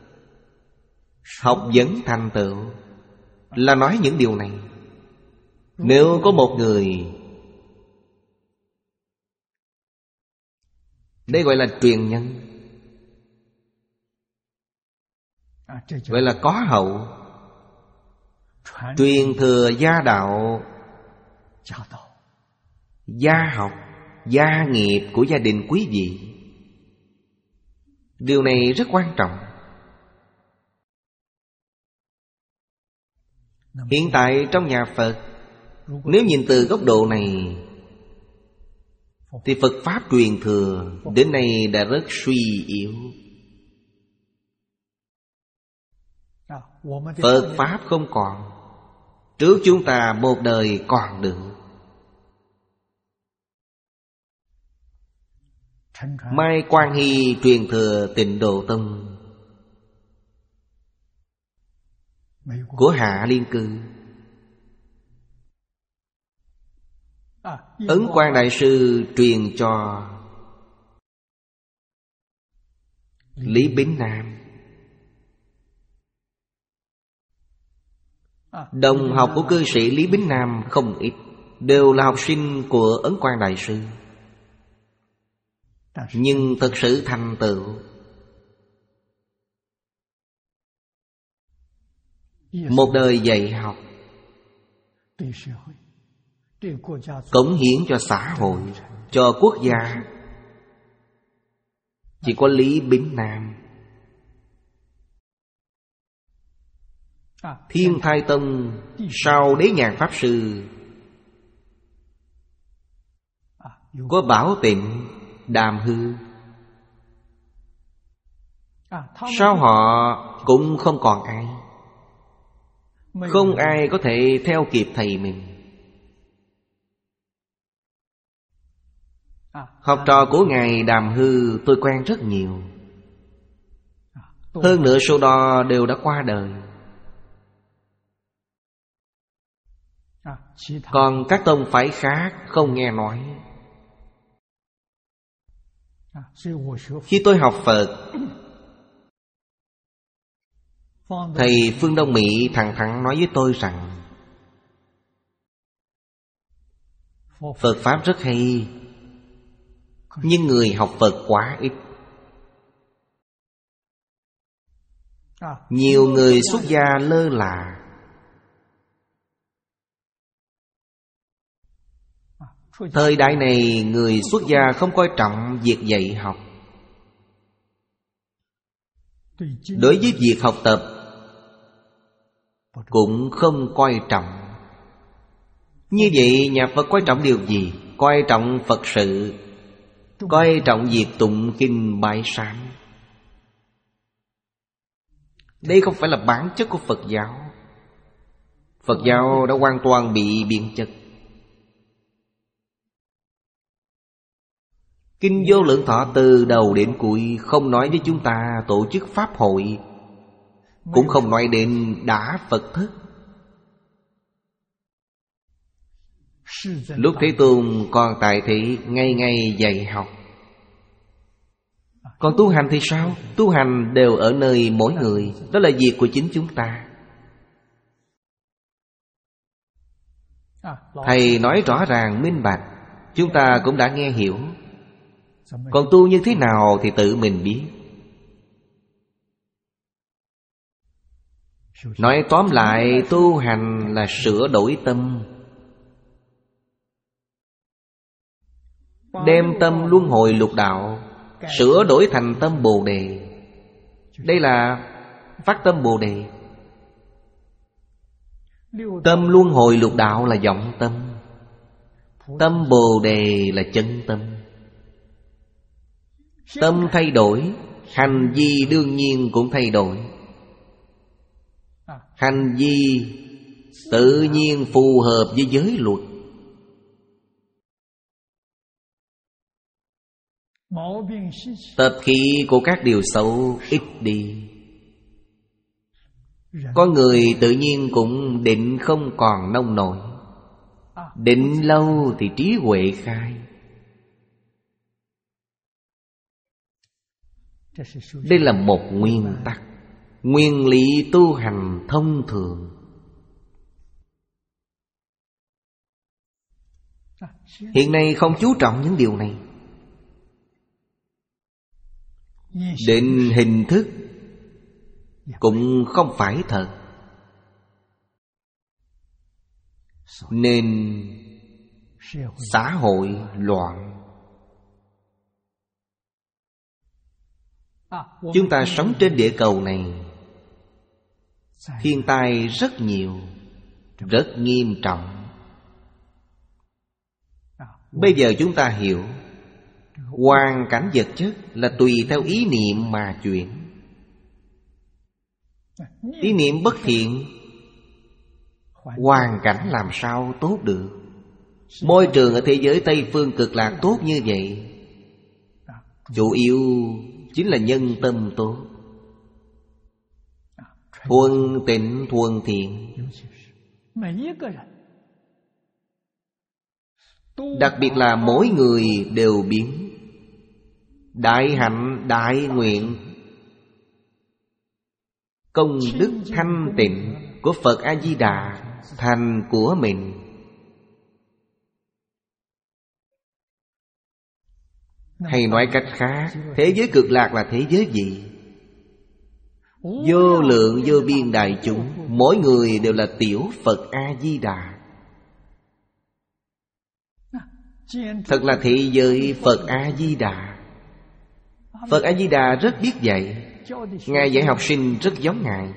học vấn thành tựu, là nói những điều này. Nếu có một người, đây gọi là truyền nhân, gọi là có hậu, truyền thừa gia đạo, gia học, gia nghiệp của gia đình quý vị. Điều này rất quan trọng. Hiện tại trong nhà Phật, nếu nhìn từ góc độ này, thì Phật Pháp truyền thừa đến nay đã rất suy yếu. Phật Pháp không còn. Trước chúng ta một đời còn được. Mai Quang Hy truyền thừa Tịnh Độ Tông của Hạ Liên Cư. Ấn Quang Đại Sư truyền cho Lý Bính Nam. Đồng học của cư sĩ Lý Bính Nam không ít, đều là học sinh của Ấn Quang Đại Sư. Nhưng thật sự thành tựu, một đời dạy học, cống hiến cho xã hội, cho quốc gia, chỉ có Lý Bính Nam. Thiên Thai Tông sau Đế Nhàn Pháp Sư có Bảo Tịnh, Đàm Hư. Sau họ cũng không còn ai, không ai có thể theo kịp thầy mình. Học trò của Ngài Đàm Hư tôi quen rất nhiều, hơn nữa số đó đều đã qua đời. Còn các tông phái khác không nghe nói. Khi tôi học Phật, thầy Phương Đông Mỹ thẳng thắn nói với tôi rằng Phật Pháp rất hay, nhưng người học Phật quá ít. Nhiều người xuất gia lơ là. Thời đại này người xuất gia không coi trọng việc dạy học. Đối với việc học tập cũng không coi trọng. Như vậy nhà Phật coi trọng điều gì? Coi trọng Phật sự, coi trọng việc tụng kinh bái sám. Đây không phải là bản chất của Phật giáo. Phật giáo đã hoàn toàn bị biến chất. Kinh Vô Lượng Thọ từ đầu đến cuối không nói với chúng ta tổ chức pháp hội, cũng không nói đến đã Phật thức. Lúc Thế Tôn còn tại thị, ngày ngày dạy học. Còn tu hành thì sao? Tu hành đều ở nơi mỗi người, đó là việc của chính chúng ta. Thầy nói rõ ràng minh bạch, chúng ta cũng đã nghe hiểu. Còn tu như thế nào thì tự mình biết. Nói tóm lại, tu hành là sửa đổi tâm, đem tâm luân hồi lục đạo sửa đổi thành tâm Bồ Đề. Đây là phát tâm Bồ Đề. Tâm luân hồi lục đạo là vọng tâm, tâm Bồ Đề là chân tâm. Tâm thay đổi hành vi đương nhiên cũng thay đổi. Hành vi tự nhiên phù hợp với giới luật. Tập khí của các điều xấu ít đi. Có người tự nhiên cũng định không còn nông nổi. Định lâu thì trí huệ khai. Đây là một nguyên tắc, nguyên lý tu hành thông thường. Hiện nay không chú trọng những điều này. Định hình thức cũng không phải thật, nên xã hội loạn. Chúng ta sống trên địa cầu này, thiên tai rất nhiều, rất nghiêm trọng. Bây giờ chúng ta hiểu, hoàn cảnh vật chất là tùy theo ý niệm mà chuyển. Ý niệm bất thiện, hoàn cảnh làm sao tốt được. Môi trường ở thế giới Tây Phương Cực Lạc tốt như vậy, chủ yếu chính là nhân tâm tốt, thuần tịnh thuần thiện. Đặc biệt là mỗi người đều biến đại hạnh đại nguyện, công đức thanh tịnh của Phật A-di-đà thành của mình. Hay nói cách khác, thế giới cực lạc là thế giới gì? Vô lượng vô biên đại chúng, mỗi người đều là tiểu Phật A-di-đà. Thật là thế giới Phật A-di-đà. Phật A-di-đà rất biết dạy. Ngài dạy học sinh rất giống Ngài.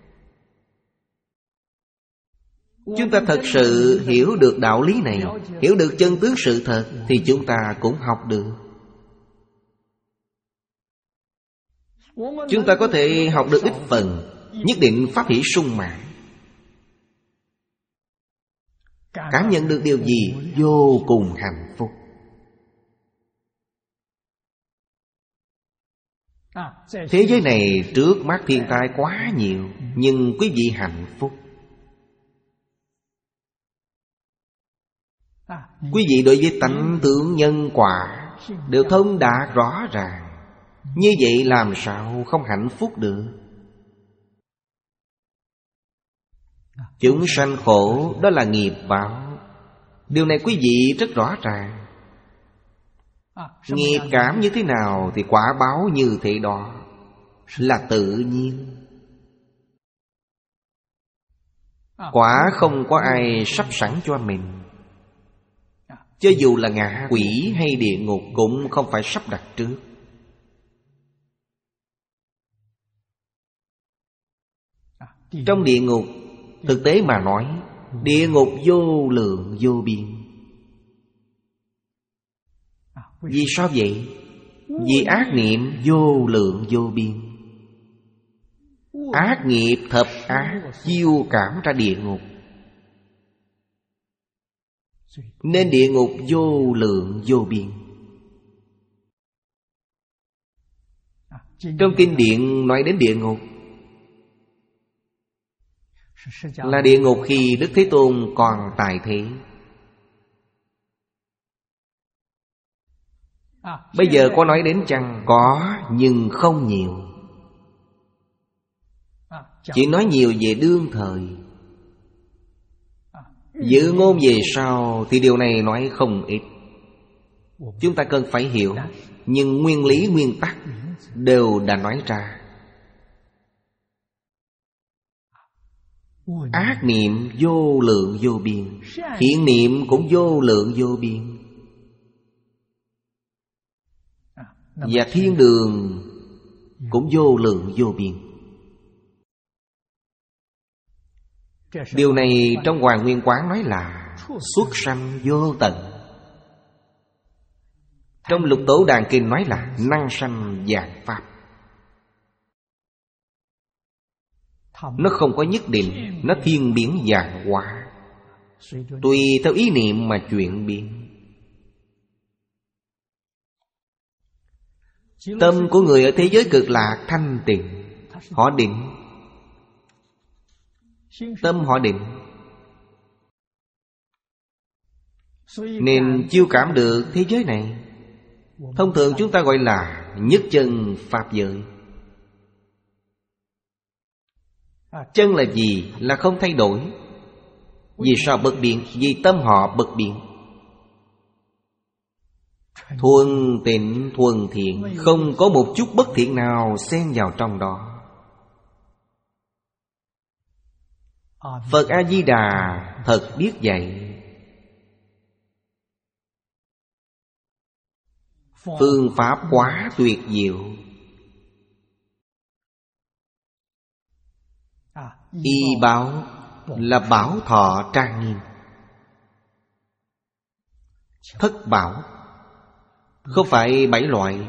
Chúng ta thật sự hiểu được đạo lý này, hiểu được chân tướng sự thật, thì chúng ta cũng học được. Chúng ta có thể học được ít phần, nhất định pháp hỷ sung mãn. Cảm nhận được điều gì vô cùng hạnh phúc. Thế giới này trước mắt thiên tai quá nhiều, nhưng quý vị hạnh phúc. Quý vị đối với tánh tướng nhân quả đều thông đạt rõ ràng. Như vậy làm sao không hạnh phúc được? Chúng sanh khổ đó là nghiệp báo. Điều này quý vị rất rõ ràng. Nghiệp cảm như thế nào thì quả báo như thế đó, là tự nhiên. Quả không có ai sắp sẵn cho mình. Cho dù là ngạ quỷ hay địa ngục cũng không phải sắp đặt trước. Trong địa ngục, thực tế mà nói, địa ngục vô lượng vô biên. Vì sao vậy? Vì ác niệm vô lượng vô biên. Ác nghiệp thập ác chiêu cảm ra địa ngục, nên địa ngục vô lượng vô biên. Trong kinh điển nói đến địa ngục là địa ngục khi Đức Thế Tôn còn tại thế. Bây giờ có nói đến chăng? Có, nhưng không nhiều. Chỉ nói nhiều về đương thời. Dự ngôn về sau thì điều này nói không ít. Chúng ta cần phải hiểu, nhưng nguyên lý nguyên tắc đều đã nói ra. Ác niệm vô lượng vô biên, thiện niệm cũng vô lượng vô biên. Và thiên đường cũng vô lượng vô biên. Điều này trong Hoàng Nguyên Quán nói là xuất sanh vô tận. Trong Lục Tổ Đàn Kinh nói là năng sanh vạn pháp. Nó không có nhất định, nó thiên biến vạn hóa, tùy theo ý niệm mà chuyển biến. Tâm của người ở thế giới cực lạc thanh tịnh, họ định. Tâm họ định, nên chiêu cảm được thế giới này. Thông thường chúng ta gọi là nhất chân pháp giới. Chân là gì? Là không thay đổi. Vì sao bất biến? Vì tâm họ bất biến, thuần tịnh thuần thiện, không có một chút bất thiện nào xen vào trong đó. Phật A-di-đà thật biết dạy. Phương pháp quá tuyệt diệu. Y báo là bảo thọ trang nghiêm. Thất bảo không phải bảy loại,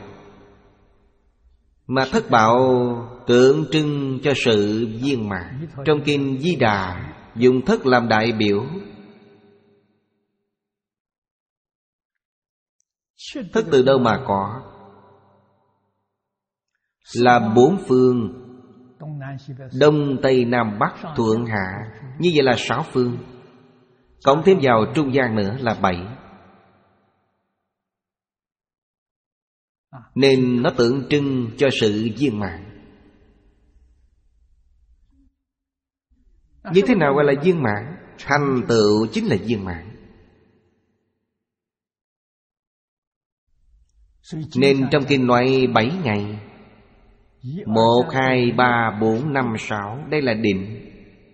mà thất bảo tượng trưng cho sự viên mãn. Trong kinh Di Đà dùng thất làm đại biểu. Thất từ đâu mà có? Là bốn phương: Đông, Tây, Nam, Bắc, Thượng, Hạ. Như vậy là sáu phương. Cộng thêm vào trung gian nữa là bảy. Nên nó tượng trưng cho sự viên mãn. Như thế nào gọi là viên mãn? Thành tựu chính là viên mãn. Nên trong kinh nói bảy ngày: Một, hai, ba, bốn, năm, sáu. Đây là định,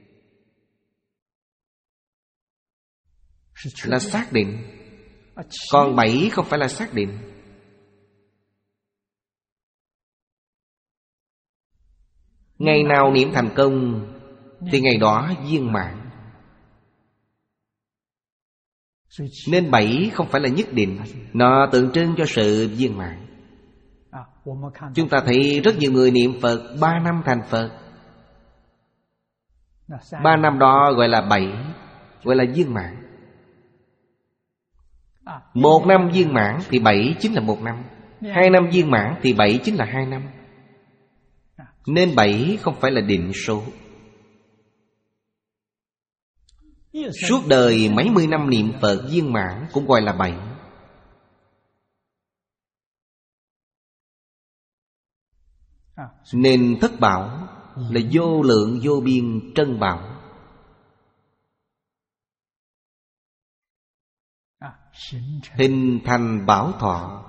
là xác định. Còn bảy không phải là xác định. Ngày nào niệm thành công thì ngày đó viên mãn. Nên bảy không phải là nhất định, nó tượng trưng cho sự viên mãn. Chúng ta thấy rất nhiều người niệm Phật ba năm thành Phật. Ba năm đó gọi là bảy, gọi là viên mãn. Một năm viên mãn thì bảy chính là một năm. Hai năm viên mãn thì bảy chính là hai năm. Nên bảy không phải là định số. Suốt đời mấy mươi năm niệm Phật viên mãn cũng gọi là bảy. Nên thất bảo là vô lượng vô biên trân bảo. Hình thành bảo thọ.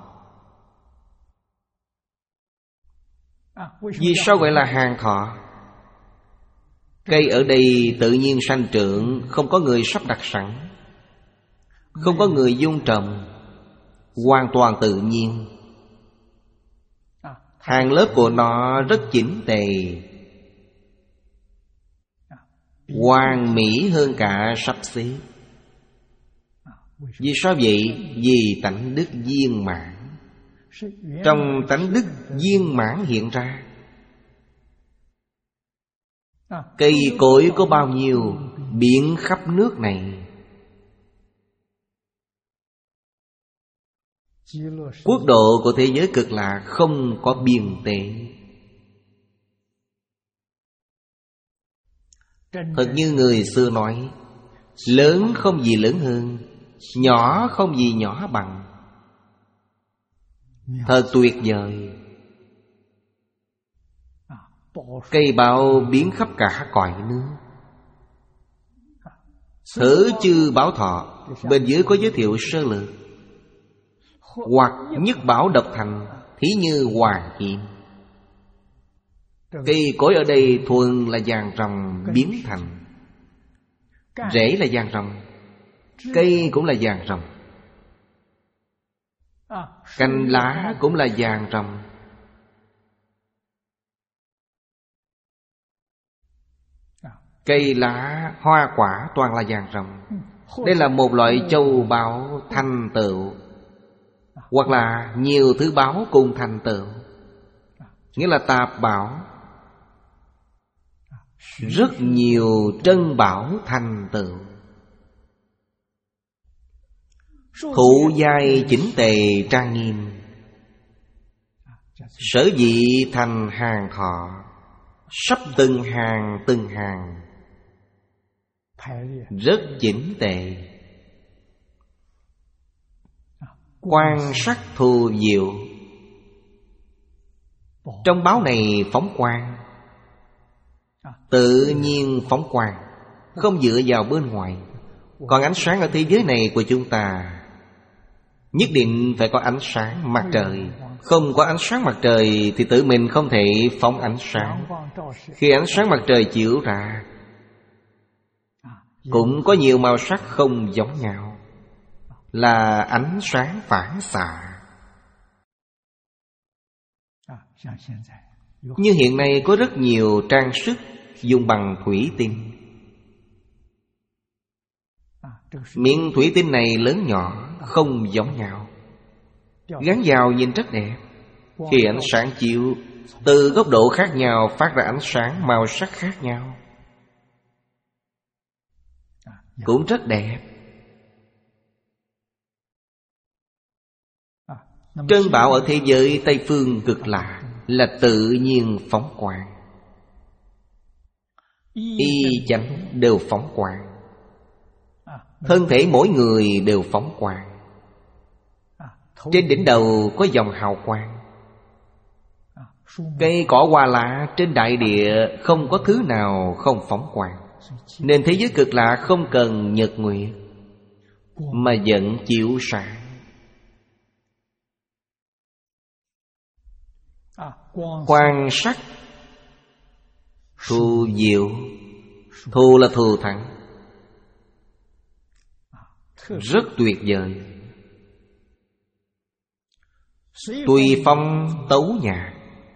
Vì sao gọi là hàng thọ? Cây ở đây tự nhiên sanh trưởng, không có người sắp đặt sẵn, không có người dung trồng, hoàn toàn tự nhiên. Hàng lớp của nó rất chỉnh tề, hoàn mỹ hơn cả sắp xếp. Vì sao vậy? Vì tánh đức viên mãn. Trong tánh đức viên mãn hiện ra. Cây cối có bao nhiêu, biển khắp nước này. Quốc độ của thế giới cực lạc không có biên tế. Thật như người xưa nói, lớn không gì lớn hơn, nhỏ không gì nhỏ bằng. Thật tuyệt vời. Cây bào biến khắp cả cõi nước. Thử chư bảo thọ, bên dưới có giới thiệu sơ lược. Hoặc nhất bảo độc thành, thí như hoàng kim. Cây cối ở đây thuần là vàng ròng biến thành. Rễ là vàng ròng, cây cũng là vàng ròng, cành lá cũng là vàng ròng. Cây lá, hoa quả toàn là vàng ròng. Đây là một loại châu báu thành tựu, hoặc là nhiều thứ báu cùng thành tựu, nghĩa là tạp bảo. rất nhiều trân bảo thành tựu. Thụ giai chỉnh tề trang nghiêm, sở dĩ thành hàng thọ, sắp từng hàng từng hàng rất chỉnh tề. Quan sát thù diệu, trong báo này phóng quang, tự nhiên phóng quang, không dựa vào bên ngoài. Còn ánh sáng ở thế giới này của chúng ta nhất định phải có ánh sáng mặt trời. Không có ánh sáng mặt trời thì tự mình không thể phóng ánh sáng. Khi ánh sáng mặt trời chiếu ra, cũng có nhiều màu sắc không giống nhau, là ánh sáng phản xạ. Như hiện nay có rất nhiều trang sức dùng bằng thủy tinh. Miếng thủy tinh này lớn nhỏ không giống nhau, gắn vào nhìn rất đẹp. Khi ánh sáng chiếu, từ góc độ khác nhau phát ra ánh sáng màu sắc khác nhau, cũng rất đẹp. Trân bảo ở thế giới Tây Phương Cực Lạc là tự nhiên phóng quang, y chánh đều phóng quang, thân thể mỗi người đều phóng quang. Trên đỉnh đầu có dòng hào quang. Cây cỏ hoa lá trên đại địa không có thứ nào không phóng quang. Nên thế giới Cực Lạc không cần nhật nguyệt, mà vẫn chiếu sáng. Quan sát thù diệu. Thù là thù thắng, rất tuyệt vời. Tùy phong tấu nhạc.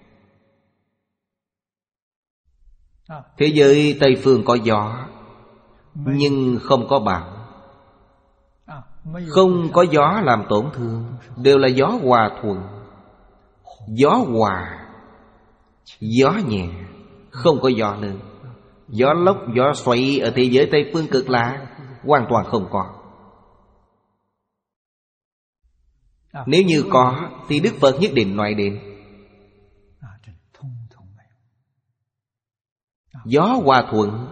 Thế giới Tây Phương có gió, nhưng không có bão. Không có gió làm tổn thương, đều là gió hòa thuận. Gió hòa, gió nhẹ, không có gió lớn. Gió lốc, gió xoay ở thế giới Tây Phương Cực Lạc hoàn toàn không có. Nếu như có thì Đức Phật nhất định nói đến. Gió hòa thuận,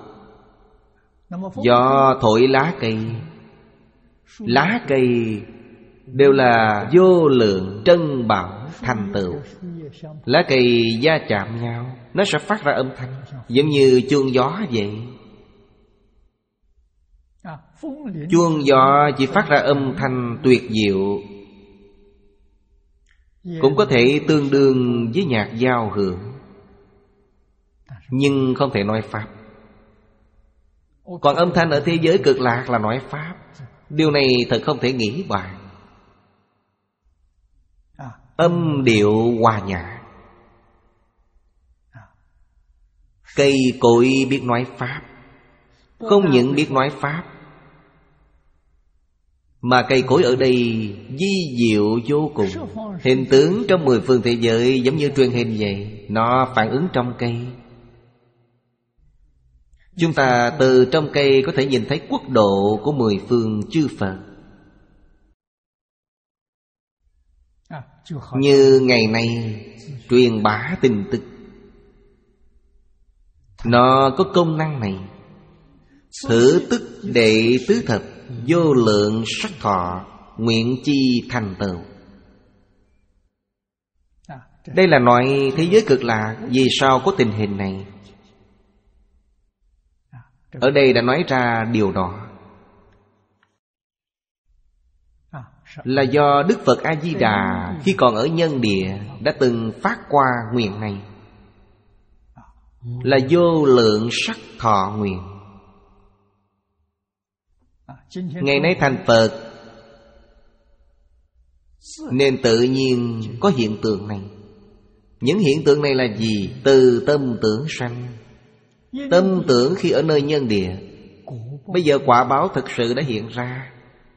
gió thổi lá cây. Lá cây đều là vô lượng trân bảo thành tựu. Lá cây va chạm nhau, nó sẽ phát ra âm thanh, giống như chuông gió vậy. Chuông gió chỉ phát ra âm thanh tuyệt diệu, cũng có thể tương đương với nhạc giao hưởng, nhưng không thể nói pháp. Còn âm thanh ở thế giới Cực Lạc là nói pháp. Điều này thật không thể nghĩ bàn. Âm điệu hòa nhã. Cây cối biết nói pháp, không những biết nói pháp, mà cây cối ở đây vi diệu vô cùng. Hình tướng trong mười phương thế giới giống như truyền hình vậy, nó phản ứng trong cây. Chúng ta từ trong cây có thể nhìn thấy quốc độ của mười phương chư Phật. Như ngày nay truyền bá tin tức, nó có công năng này. Thử tức đệ tứ thập vô lượng sắc thọ, nguyện chi thành tựu. Đây là nói thế giới Cực Lạc vì sao có tình hình này. Ở đây đã nói ra điều đó, là do Đức Phật A-di-đà khi còn ở nhân địa đã từng phát qua nguyện này, là vô lượng sắc thọ nguyện. Ngày nay thành Phật nên tự nhiên có hiện tượng này. Những hiện tượng này là gì? Từ tâm tưởng sanh. Tâm tưởng khi ở nơi nhân địa, bây giờ quả báo thực sự đã hiện ra.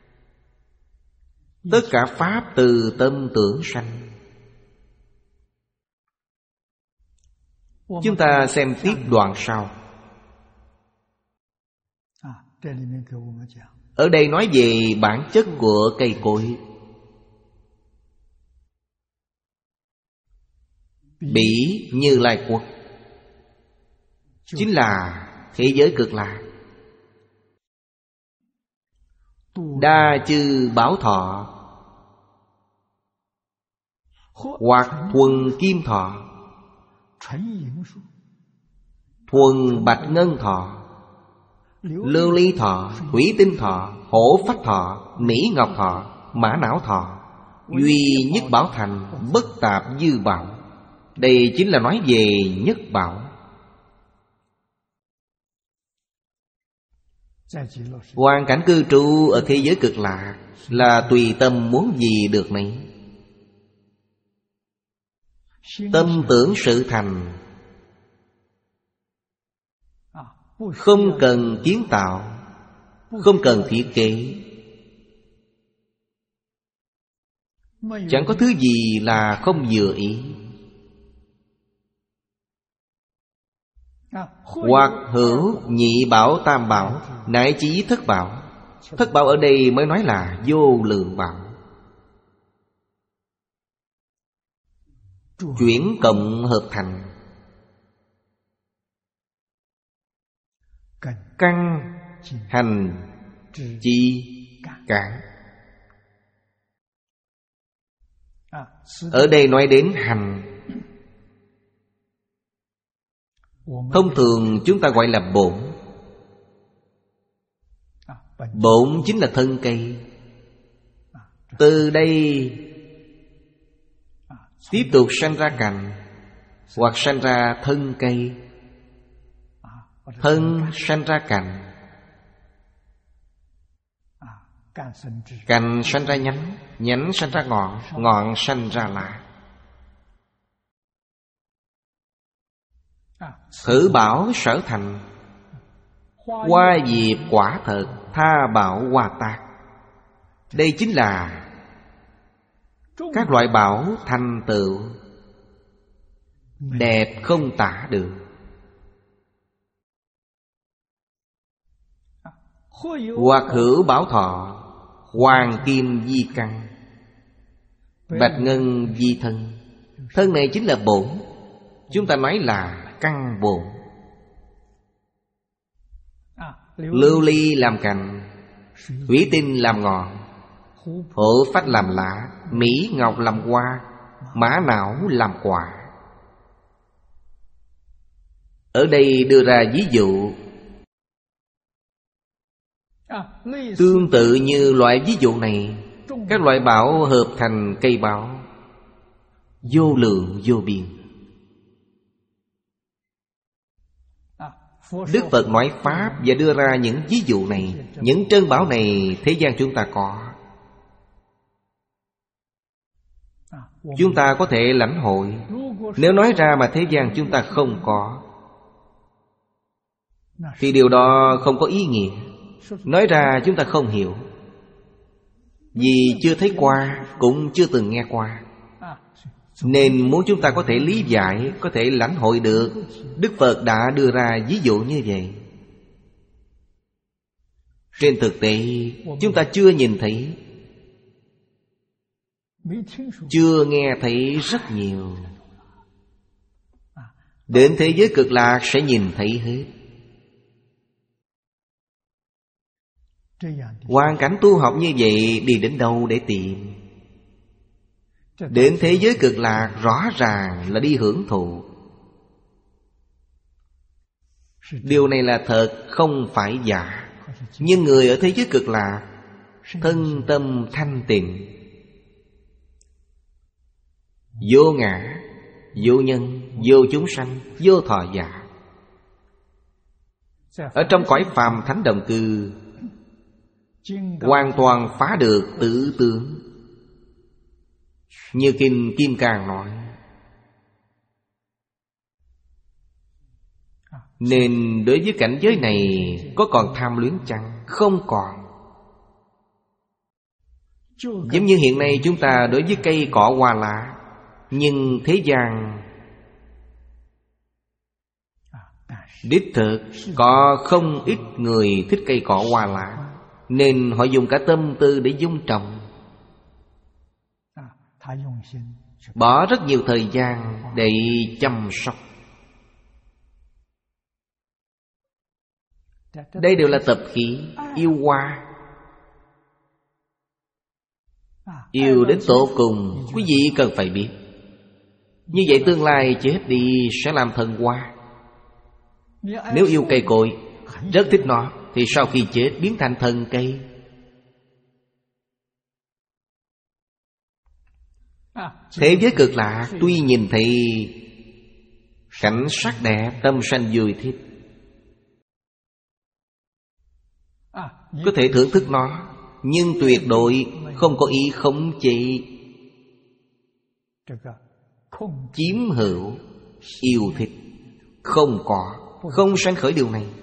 Tất cả pháp từ tâm tưởng sanh. Chúng ta xem tiếp đoạn sau. Ở đây nói về bản chất của cây cối. Bỉ Như Lai Quốc chính là thế giới cực lạc. Đa chư Bảo Thọ hoặc Thuần Kim Thọ, Thuần Bạch Ngân Thọ, Lưu Ly Thọ, Thủy Tinh Thọ, Hổ Phách Thọ, Mỹ Ngọc Thọ, Mã Não Thọ, Duy Nhất Bảo Thành, Bất Tạp Dư Bảo. Đây chính là nói về Nhất Bảo. Hoàn cảnh cư trú ở thế giới cực lạc là tùy tâm muốn gì được nấy. Tâm tưởng sự thành, không cần kiến tạo, không cần thiết kế. Chẳng có thứ gì là không vừa ý. Hoặc hữu nhị bảo tam bảo,乃chí thất bảo. Thất bảo ở đây mới nói là vô lượng bảo. Chuyển cộng hợp thành căn, hành, chi, cản. Ở đây nói đến hành. Thông thường chúng ta gọi là bổn. Bổn chính là thân cây. Từ đây tiếp tục sanh ra cành, hoặc sanh ra thân cây. Thân sanh ra cành, cành sanh ra nhánh, nhánh sanh ra ngọn, ngọn sanh ra lá. Thử bảo sở thành, hoa diệp quả thật, tha bảo hoa tạc. Đây chính là các loại bảo thành tựu đẹp không tả được. Hoặc hữu bảo thọ, hoàng kim di căn, bạch ngân di thân. Thân này chính là bổn. Chúng ta nói là căn bổn. Lưu ly làm cành, thủy tinh làm ngọn, hổ phách làm lá, mỹ ngọc làm hoa, mã não làm quả. Ở đây đưa ra ví dụ tương tự như loại ví dụ này. Các loại bảo hợp thành cây bảo vô lượng vô biên. Đức Phật nói Pháp và đưa ra những ví dụ này. Những trân bảo này thế gian chúng ta có, chúng ta có thể lãnh hội. Nếu nói ra mà thế gian chúng ta không có, thì điều đó không có ý nghĩa. Nói ra chúng ta không hiểu, vì chưa thấy qua, cũng chưa từng nghe qua. Nên muốn chúng ta có thể lý giải, có thể lãnh hội được, Đức Phật đã đưa ra ví dụ như vậy. Trên thực tế chúng ta chưa nhìn thấy, chưa nghe thấy rất nhiều. Đến thế giới cực lạc sẽ nhìn thấy hết. Hoàn cảnh tu học như vậy đi đến đâu để tìm? Đến thế giới cực lạc rõ ràng là đi hưởng thụ. Điều này là thật, không phải giả. Nhưng người ở thế giới cực lạc thân tâm thanh tịnh, vô ngã, vô nhân, vô chúng sanh, vô thọ giả. Ở trong cõi phàm thánh đồng cư hoàn toàn phá được tự tướng. Như Kinh Kim Cang nói. Nên đối với cảnh giới này có còn tham luyến chăng? Không còn. Giống như hiện nay chúng ta đối với cây cỏ hoa lá. Nhưng thế gian Đích thực có không ít người thích cây cỏ hoa lá, nên họ dùng cả tâm tư để dung trồng, bỏ rất nhiều thời gian để chăm sóc. Đây đều là tập khí yêu hoa. Yêu đến tột cùng, quý vị cần phải biết. Như vậy tương lai chết đi sẽ làm thần hoa. Nếu yêu cây cối, rất thích nó, thì sau khi chết biến thành thần cây. Thế giới cực lạc tuy nhìn thấy cảnh sắc đẹp, tâm sanh vui thích, có thể thưởng thức nó, nhưng tuyệt đối không có ý khống chế, chiếm hữu, yêu thích. Không có, không sanh khởi điều này.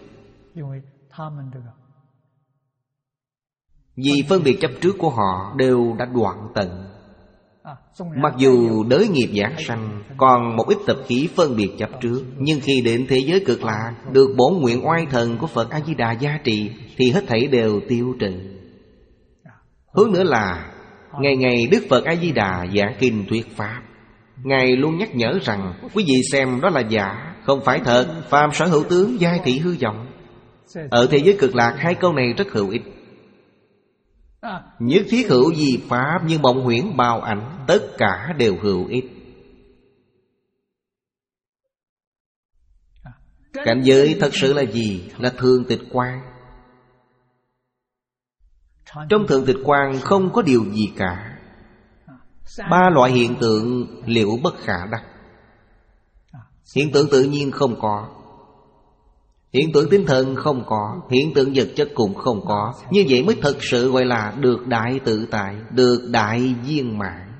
Vì phân biệt chấp trước của họ đều đã đoạn tận. Mặc dù đới nghiệp giảng sanh còn một ít tập khí phân biệt chấp trước, nhưng khi đến thế giới cực lạc, được bổn nguyện oai thần của Phật A-di-đà gia trì, thì hết thảy đều tiêu trừ. Hơn nữa là ngày ngày Đức Phật A-di-đà giảng kinh thuyết pháp, Ngài luôn nhắc nhở rằng quý vị xem đó là giả, không phải thật. Phàm sở hữu tướng, giai thị hư vọng. Ở thế giới cực lạc, hai câu này rất hữu ích. Nhất thiết hữu gì pháp, như mộng huyễn bao ảnh, tất cả đều hữu ích. Cảnh giới thật sự là gì? Là thường tịch quang. Trong thường tịch quang không có điều gì cả. Ba loại hiện tượng liệu bất khả đắc. Hiện tượng tự nhiên không có, hiện tượng tinh thần không có, hiện tượng vật chất cũng không có. Như vậy mới thật sự gọi là được đại tự tại, được đại viên mãn.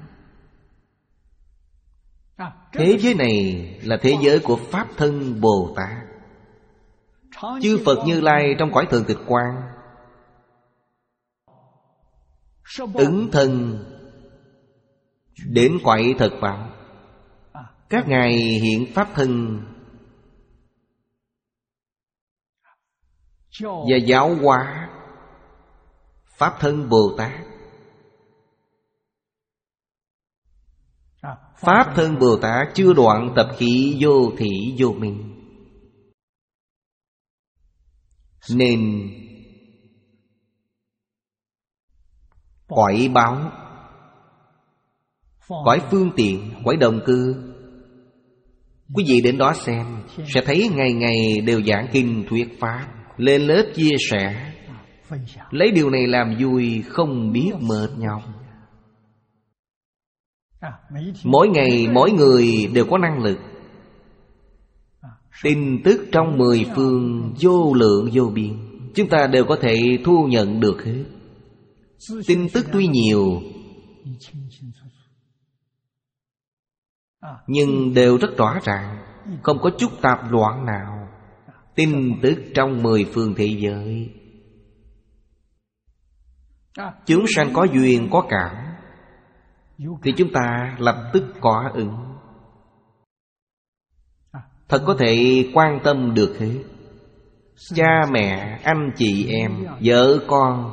Thế giới này là thế giới của Pháp thân Bồ Tát. Chư Phật Như Lai trong cõi thường tịch quang ứng thân đến cõi thật báo, các ngài hiện Pháp thân và giáo hóa Pháp thân Bồ Tát. Pháp thân Bồ Tát chưa đoạn tập khí vô thị vô minh, nên cõi báo, cõi phương tiện, cõi đồng cư, quý vị đến đó xem, sẽ thấy ngày ngày đều giảng kinh thuyết pháp, lên lớp chia sẻ, lấy điều này làm vui, không biết mệt nhọc. Mỗi ngày mỗi người đều có năng lực. Tin tức trong mười phương vô lượng vô biên, chúng ta đều có thể thu nhận được hết. Tin tức tuy nhiều, nhưng đều rất rõ ràng, không có chút tạp loạn nào. Tin tức trong mười phương thế giới, chúng sanh có duyên có cảm thì chúng ta lập tức có ứng, thật có thể quan tâm được hết. Cha mẹ, anh chị em, vợ con,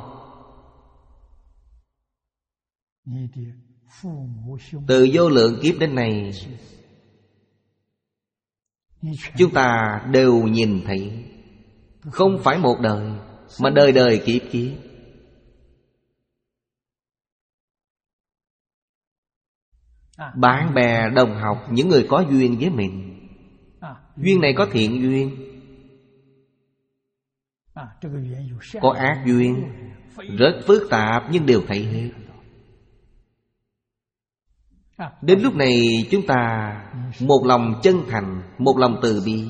từ vô lượng kiếp đến nay, chúng ta đều nhìn thấy. Không phải một đời, mà đời đời kiếp kiếp. Bạn bè, đồng học, những người có duyên với mình. Duyên này có thiện duyên, có ác duyên, rất phức tạp nhưng đều thấy hết. Đến lúc này chúng ta một lòng chân thành, một lòng từ bi,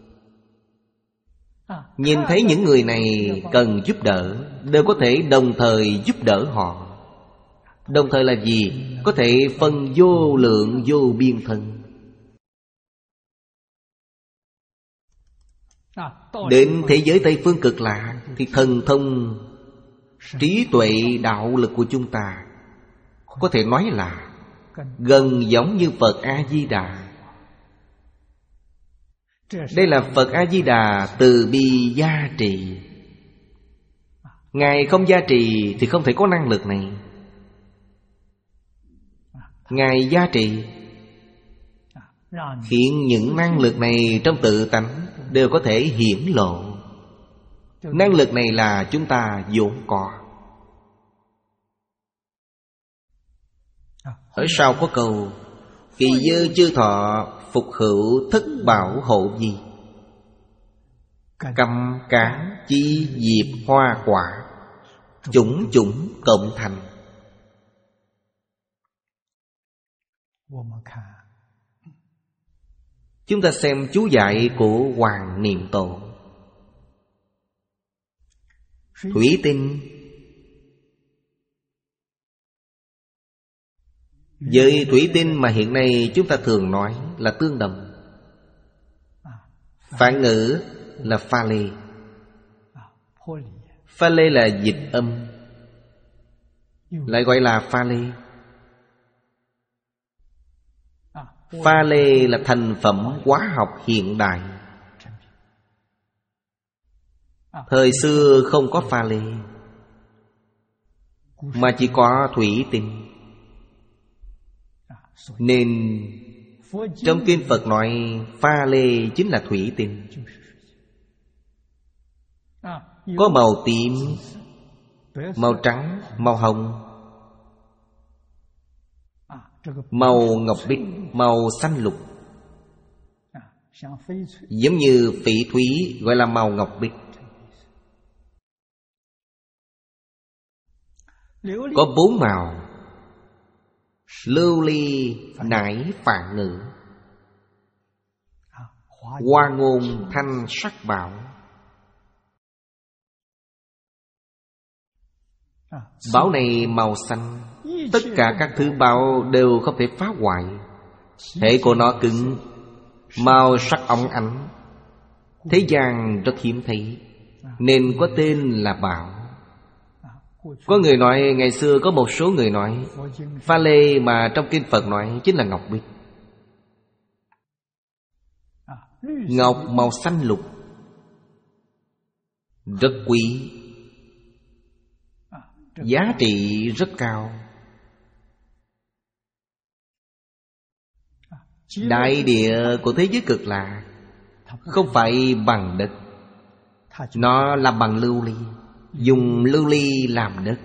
nhìn thấy những người này cần giúp đỡ, đều có thể đồng thời giúp đỡ họ. Đồng thời là gì? Có thể phân vô lượng vô biên thân. Đến thế giới Tây Phương cực lạc thì thần thông, trí tuệ, đạo lực của chúng ta có thể nói là gần giống như Phật A-di-đà. Đây là Phật A-di-đà từ bi gia trì. Ngài không gia trì thì không thể có năng lực này. Ngài gia trì khiến những năng lực này trong tự tánh đều có thể hiển lộ. Năng lực này là chúng ta vốn có. Ở sau có câu: kỳ dư chư thọ phục hữu thất bảo hộ vi, cầm cán chi diệp hoa quả, chủng chủng cộng thành. Chúng ta xem chú giải của Hoàng Niệm Tổ. Thủy tinh với thủy tinh mà hiện nay chúng ta thường nói là tương đồng. Phạn ngữ là pha lê. Pha lê là dịch âm, lại gọi là pha lê. Pha lê là thành phẩm hóa học hiện đại. Thời xưa không có pha lê, mà chỉ có thủy tinh. Nên trong kinh Phật nói pha lê chính là thủy tinh. Có màu tím, màu trắng, màu hồng, màu ngọc bích, màu xanh lục. Giống như phỉ thúy gọi là màu ngọc bích. Có bốn màu: lưu ly, nải, phạn ngữ, hoa ngôn, thanh, sắc bảo. Bảo này màu xanh. Tất cả các thứ bảo đều không thể phá hoại. Thể của nó cứng, màu sắc óng ánh, thế gian rất hiếm thấy, nên có tên là bảo. Có người nói, ngày xưa có một số người nói pha lê mà trong kinh Phật nói chính là ngọc bích. Ngọc màu xanh lục, rất quý, giá trị rất cao. Đại địa của thế giới cực lạc không phải bằng đất, nó làm bằng lưu ly, dùng lưu ly làm đất.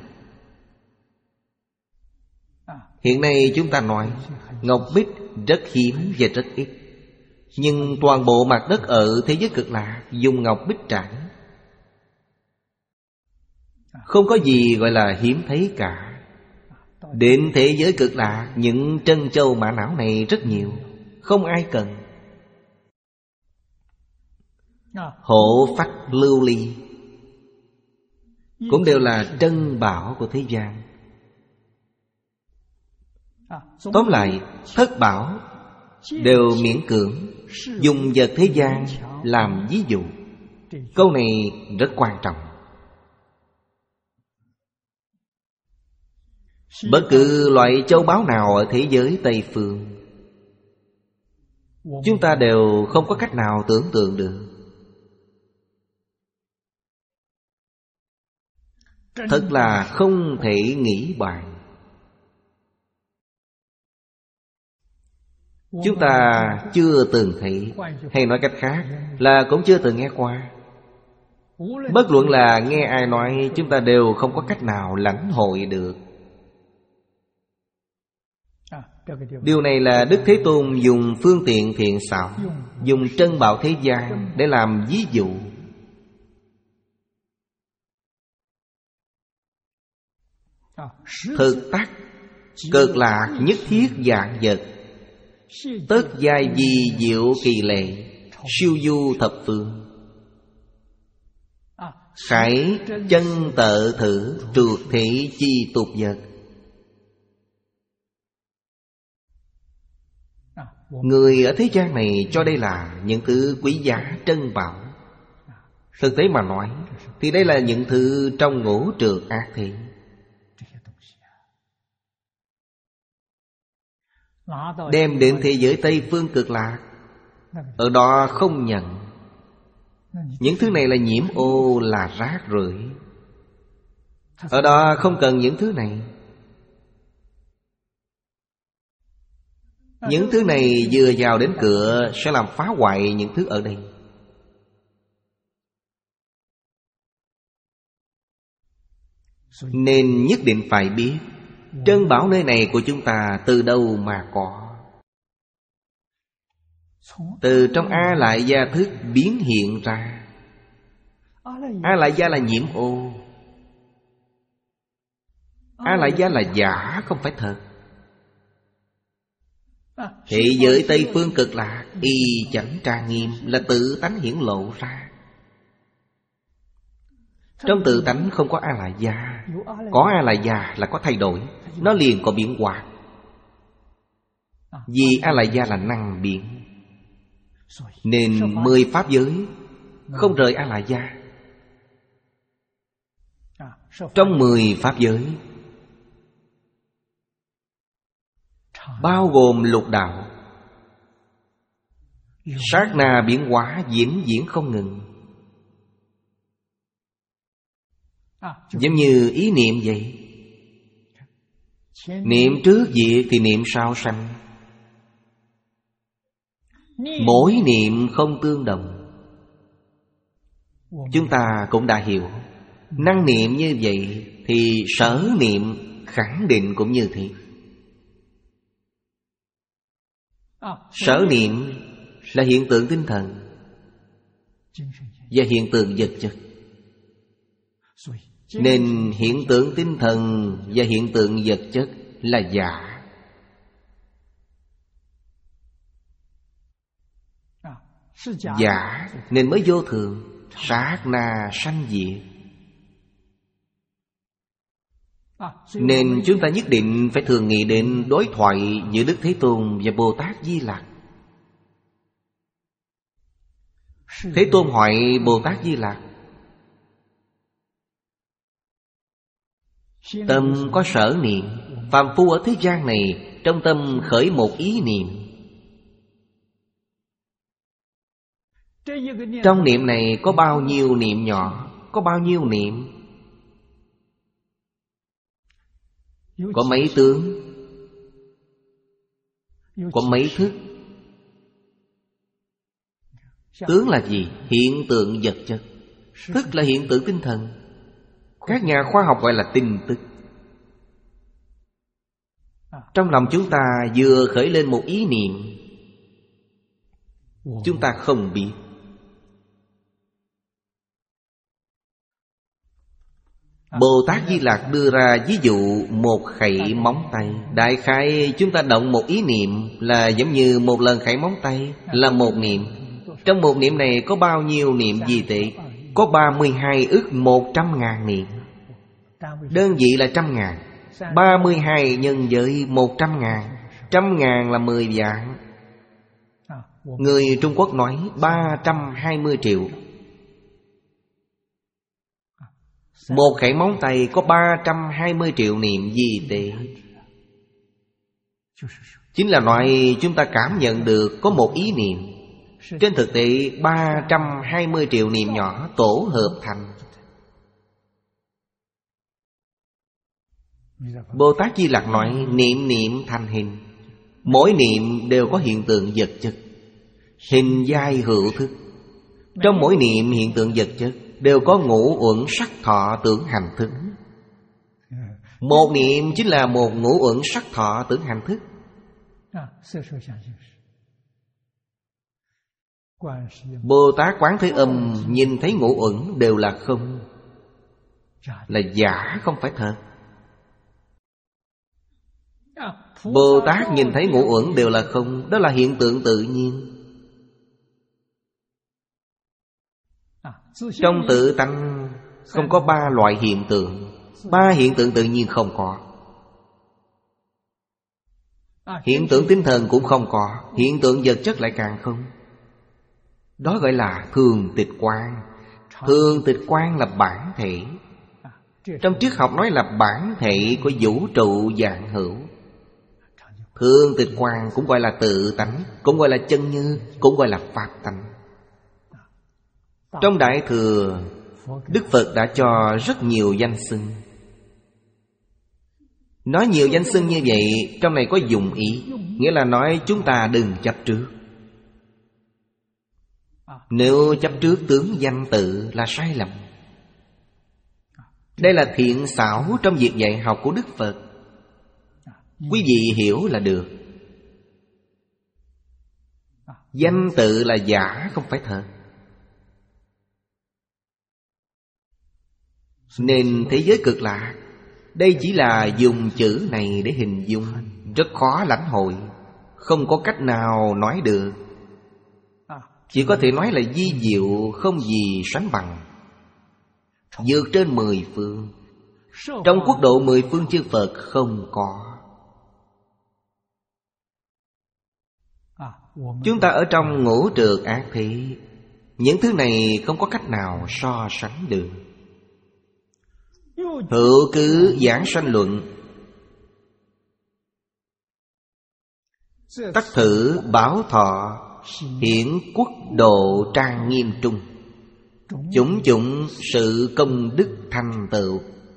Hiện nay chúng ta nói ngọc bích rất hiếm và rất ít, nhưng toàn bộ mặt đất ở thế giới cực lạc dùng ngọc bích trải. Không có gì gọi là hiếm thấy cả. Đến thế giới cực lạc, những trân châu mã não này rất nhiều, không ai cần. Hộ phách lưu ly cũng đều là trân bảo của thế gian. Tóm lại, thất bảo đều miễn cưỡng dùng vật thế gian làm ví dụ. Câu này rất quan trọng. Bất cứ loại châu báu nào ở thế giới Tây Phương, chúng ta đều không có cách nào tưởng tượng được. Thật là không thể nghĩ bàn. Chúng ta chưa từng thấy, hay nói cách khác là cũng chưa từng nghe qua. Bất luận là nghe ai nói, chúng ta đều không có cách nào lãnh hội được. Điều này là Đức Thế Tôn dùng phương tiện thiện xảo, dùng trân bảo thế gian để làm ví dụ. Thực tắc cực lạc nhất thiết dạng vật, tất giai di diệu kỳ lệ, siêu du thập phương. Khải chân tợ thử, trượt thị chi tục vật. Người ở thế gian này cho đây là những thứ quý giá trân bảo. Thực tế mà nói thì đây là những thứ trong ngũ trượt ác thế. Đem đến thế giới Tây Phương cực lạc, ở đó không nhận. Những thứ này là nhiễm ô, là rác rưởi. Ở đó không cần những thứ này. Những thứ này vừa vào đến cửa sẽ làm phá hoại những thứ ở đây. Nên nhất định phải biết trân bảo nơi này của chúng ta từ đâu mà có. Từ trong A Lại Gia thức biến hiện ra. A Lại Gia là nhiễm ô. A Lại Gia là giả, không phải thật. Thế giới Tây Phương Cực Lạc y chẳng tra nghiêm, là tự tánh hiển lộ ra. Trong tự tánh không có A Lại Gia. Có A Lại Gia là có thay đổi, nó liền có biến hóa. Vì A Lại Gia là năng biến, nên mười pháp giới không rời A Lại Gia. Trong mười pháp giới bao gồm lục đạo, sát na biến hóa vĩnh viễn không ngừng. Giống như ý niệm vậy. Niệm trước diệt thì niệm sau sanh. Mỗi niệm không tương đồng. Chúng ta cũng đã hiểu. Năng niệm như vậy thì sở niệm khẳng định cũng như thế. Sở niệm là hiện tượng tinh thần và hiện tượng vật chất. Nên hiện tượng tinh thần và hiện tượng vật chất là giả. Giả nên mới vô thường, sát na sanh diệt. Nên chúng ta nhất định phải thường nghĩ đến đối thoại giữa Đức Thế Tôn và Bồ Tát Di Lặc. Thế Tôn hỏi Bồ Tát Di Lặc: tâm có sở niệm, phàm phu ở thế gian này trong tâm khởi một ý niệm. Trong niệm này có bao nhiêu niệm nhỏ, có bao nhiêu niệm, có mấy tướng, có mấy thức. Tướng là gì? Hiện tượng vật chất. Thức là hiện tượng tinh thần. Các nhà khoa học gọi là tin tức. Trong lòng chúng ta vừa khởi lên một ý niệm, chúng ta không biết. Bồ Tát Di Lặc đưa ra ví dụ một khẩy móng tay. Đại khái chúng ta động một ý niệm là giống như một lần khẩy móng tay là một niệm. Trong một niệm này có bao nhiêu niệm gì tệ? Có ba mươi hai ức một trăm ngàn niệm. Đơn vị là trăm ngàn. Ba mươi hai nhân với một trăm ngàn. Trăm ngàn là mười vạn. Người Trung Quốc nói ba trăm hai mươi triệu. Một khẩy móng tay có ba trăm hai mươi triệu niệm gì tệ. Chính là nói chúng ta cảm nhận được có một ý niệm. Trên thực tế ba trăm hai mươi triệu niệm nhỏ tổ hợp thành. Bồ Tát Di Lặc nói niệm niệm thành hình. Mỗi niệm đều có hiện tượng vật chất, hình giai hữu thức. Trong mỗi niệm hiện tượng vật chất đều có ngũ uẩn sắc thọ tưởng hành thức. Một niệm chính là một ngũ uẩn sắc thọ tưởng hành thức. Bồ Tát Quán Thế Âm nhìn thấy ngũ uẩn đều là không, là giả, không phải thật. Bồ Tát nhìn thấy ngũ uẩn đều là không, đó là hiện tượng tự nhiên. Trong tự tánh không có ba loại hiện tượng. Ba hiện tượng tự nhiên không có. Hiện tượng tinh thần cũng không có. Hiện tượng vật chất lại càng không. Đó gọi là thường tịch quan. Thường tịch quan là bản thể. Trong triết học nói là bản thể của vũ trụ vạn hữu. Thường tịch quan cũng gọi là tự tánh, cũng gọi là chân như, cũng gọi là pháp tánh. Trong Đại Thừa, Đức Phật đã cho rất nhiều danh xưng. Nói nhiều danh xưng như vậy, trong này có dụng ý, nghĩa là nói chúng ta đừng chấp trước. Nếu chấp trước tướng danh tự là sai lầm. Đây là thiện xảo trong việc dạy học của Đức Phật. Quý vị hiểu là được. Danh tự là giả, không phải thật. Nên thế giới cực lạc, đây chỉ là dùng chữ này để hình dung, rất khó lãnh hội, không có cách nào nói được. Chỉ có thể nói là vi diệu, không gì sánh bằng, vượt trên mười phương. Trong quốc độ mười phương chư Phật không có. Chúng ta ở trong ngũ trược ác thế, những thứ này không có cách nào so sánh được. Hữu cứ giảng sanh luận, tắc thử bảo thọ, hiển quốc độ trang nghiêm trung, chủng chủng sự công đức thành tựu.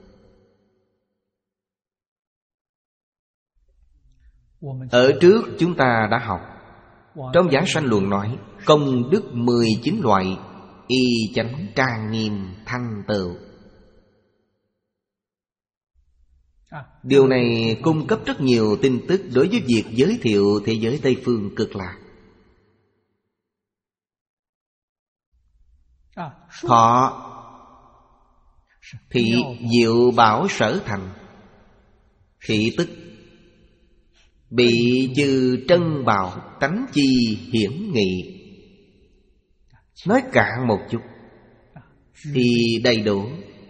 Ở trước chúng ta đã học, trong giảng sanh luận nói công đức mười chín loại, y chánh trang nghiêm thành tựu. Điều này cung cấp rất nhiều tin tức đối với việc giới thiệu thế giới Tây Phương cực lạc. Thọ thị diệu bảo sở thành, thị tức bị chư trân bảo tánh chi hiển nghị. Nói cạn một chút thì đầy đủ,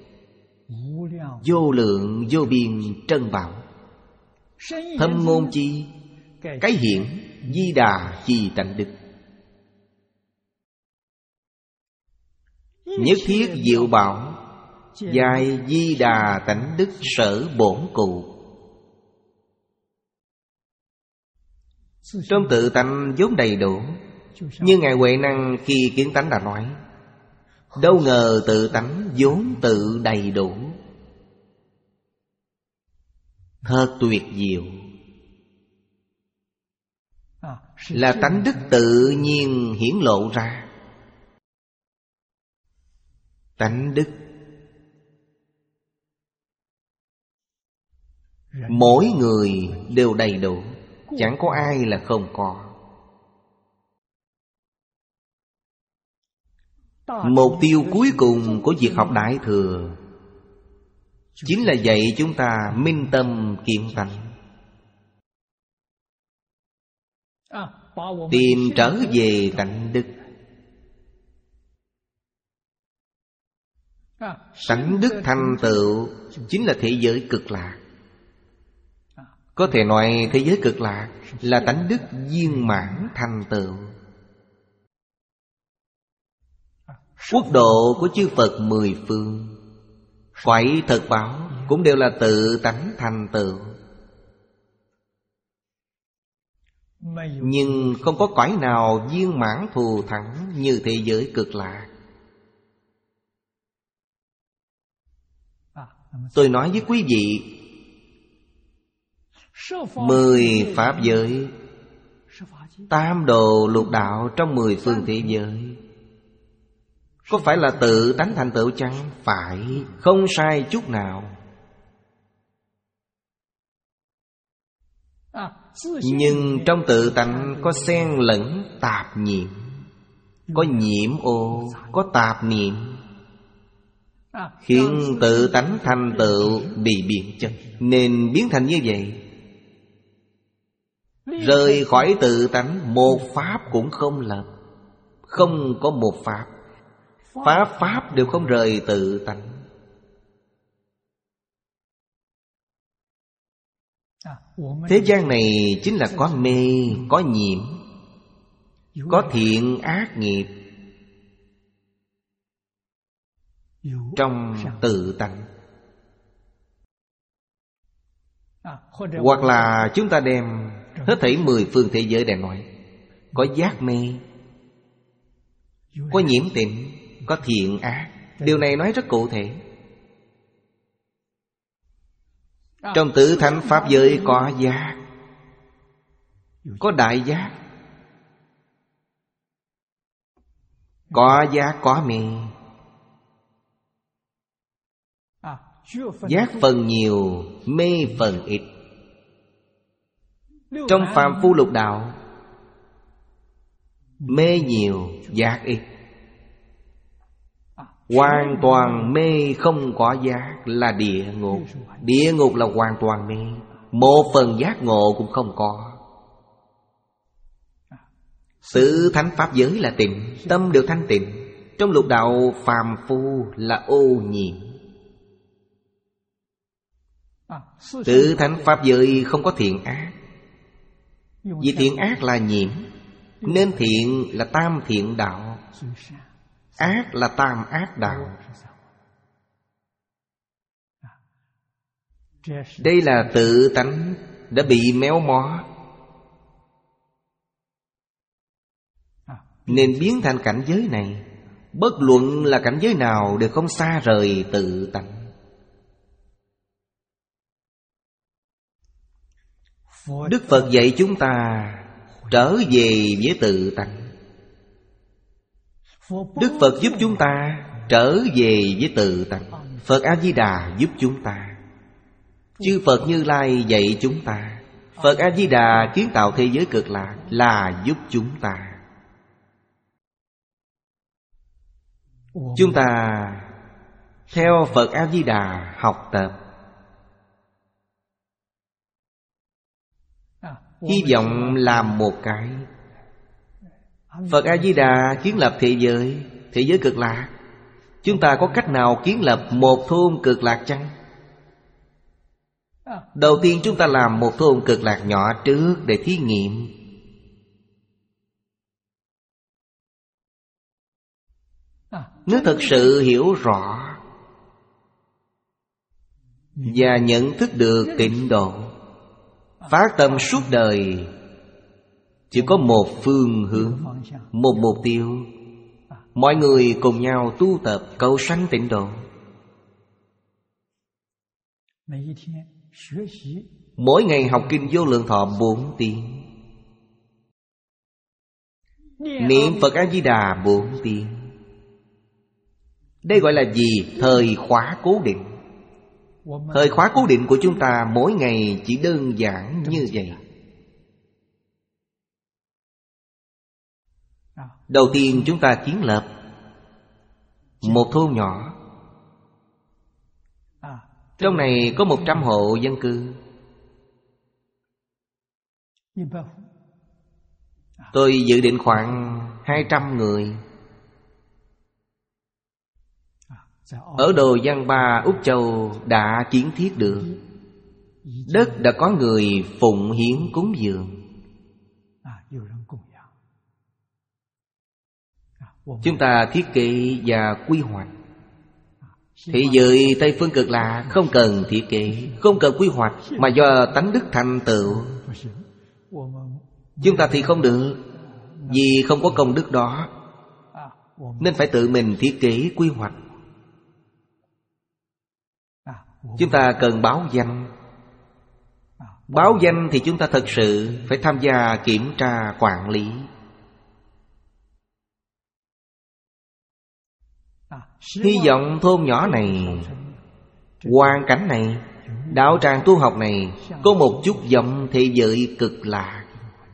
vô lượng vô biên trân bảo. Thâm ngôn chi, cái hiển di đà chi tánh đức. Nhất thiết diệu bảo, dài di đà tánh đức sở bổn cụ. Trong tự tánh vốn đầy đủ, như Ngài Huệ Năng khi kiến tánh đã nói, đâu ngờ tự tánh vốn tự đầy đủ, thật tuyệt diệu. Là tánh đức tự nhiên hiển lộ ra. Tánh đức mỗi người đều đầy đủ, chẳng có ai là không có. Mục tiêu cuối cùng của việc học Đại Thừa chính là dạy chúng ta minh tâm kiến tánh, tìm trở về tánh đức. Tánh đức thành tựu chính là thế giới cực lạc. Có thể nói thế giới cực lạc là tánh đức viên mãn thành tựu. Quốc độ của chư Phật mười phương, cõi thật báo cũng đều là tự tánh thành tựu. Nhưng không có cõi nào viên mãn thù thắng như thế giới cực lạc. Tôi nói với quý vị, mười pháp giới, tam đồ lục đạo trong mười phương thế giới, có phải là tự tánh thành tựu chăng? Phải, không sai chút nào. Nhưng trong tự tánh có xen lẫn tạp nhiễm, có nhiễm ô, có tạp niệm, khiến tự tánh thành tựu bị biến chất, nên biến thành như vậy. Rời khỏi tự tánh, một pháp cũng không lập. Không có một pháp, pháp pháp đều không rời tự tánh. Thế gian này chính là có mê, có nhiễm, có thiện ác nghiệp trong tự tánh. Hoặc là chúng ta đem Hết thảy mười phương thế giới đã nói. Có giác mê, có nhiễm tịnh, có thiện ác. Điều này nói rất cụ thể. Trong tự thánh pháp giới có giác, có đại giác, có giác có mê. Giác phần nhiều, mê phần ít. Trong phàm phu lục đạo, mê nhiều, giác ít. Hoàn toàn mê không có giác là địa ngục. Địa ngục là hoàn toàn mê, một phần giác ngộ cũng không có. Sự thánh pháp giới là tịnh, tâm được thanh tịnh. Trong lục đạo phàm phu là ô nhiễm. Tự thánh pháp giới không có thiện ác. Vì thiện ác là nhiễm, nên thiện là tam thiện đạo, ác là tam ác đạo. Đây là tự tánh đã bị méo mó, nên biến thành cảnh giới này. Bất luận là cảnh giới nào đều không xa rời tự tánh. Đức Phật dạy chúng ta trở về với tự tánh. Đức Phật giúp chúng ta trở về với tự tánh. Phật A-di-đà giúp chúng ta. Chư Phật Như Lai dạy chúng ta. Phật A-di-đà kiến tạo thế giới cực lạc là giúp chúng ta. Chúng ta theo Phật A-di-đà học tập, hy vọng làm một cái. Phật A-di-đà kiến lập thế giới, thế giới cực lạc. Chúng ta có cách nào kiến lập một thôn cực lạc chăng? Đầu tiên chúng ta làm một thôn cực lạc nhỏ trước để thí nghiệm. Nếu thật sự hiểu rõ và nhận thức được tịnh độ, phát tâm suốt đời chỉ có một phương hướng, một mục tiêu. Mọi người cùng nhau tu tập cầu sanh tịnh độ. Mỗi ngày học kinh Vô Lượng Thọ bốn tiếng, niệm Phật A-di-đà bốn tiếng. Đây gọi là gì? Thời khóa cố định. Thời khóa cố định của chúng ta mỗi ngày chỉ đơn giản như vậy. Đầu tiên chúng ta kiến lập một thôn nhỏ. Trong này có một trăm hộ dân cư. Tôi dự định khoảng hai trăm người. Ở Đồ Giang Ba, Úc Châu đã kiến thiết được. Đất đã có người phụng hiến cúng dường. Chúng ta thiết kế và quy hoạch. Thế giới Tây Phương Cực Lạc không cần thiết kế, không cần quy hoạch, mà do tánh đức thành tựu. Chúng ta thì không được, vì không có công đức đó, nên phải tự mình thiết kế quy hoạch. Chúng ta cần báo danh. Báo danh thì chúng ta thật sự phải tham gia kiểm tra quản lý. Hy vọng thôn nhỏ này, hoàn cảnh này, đạo tràng tu học này có một chút giống thế giới cực lạc.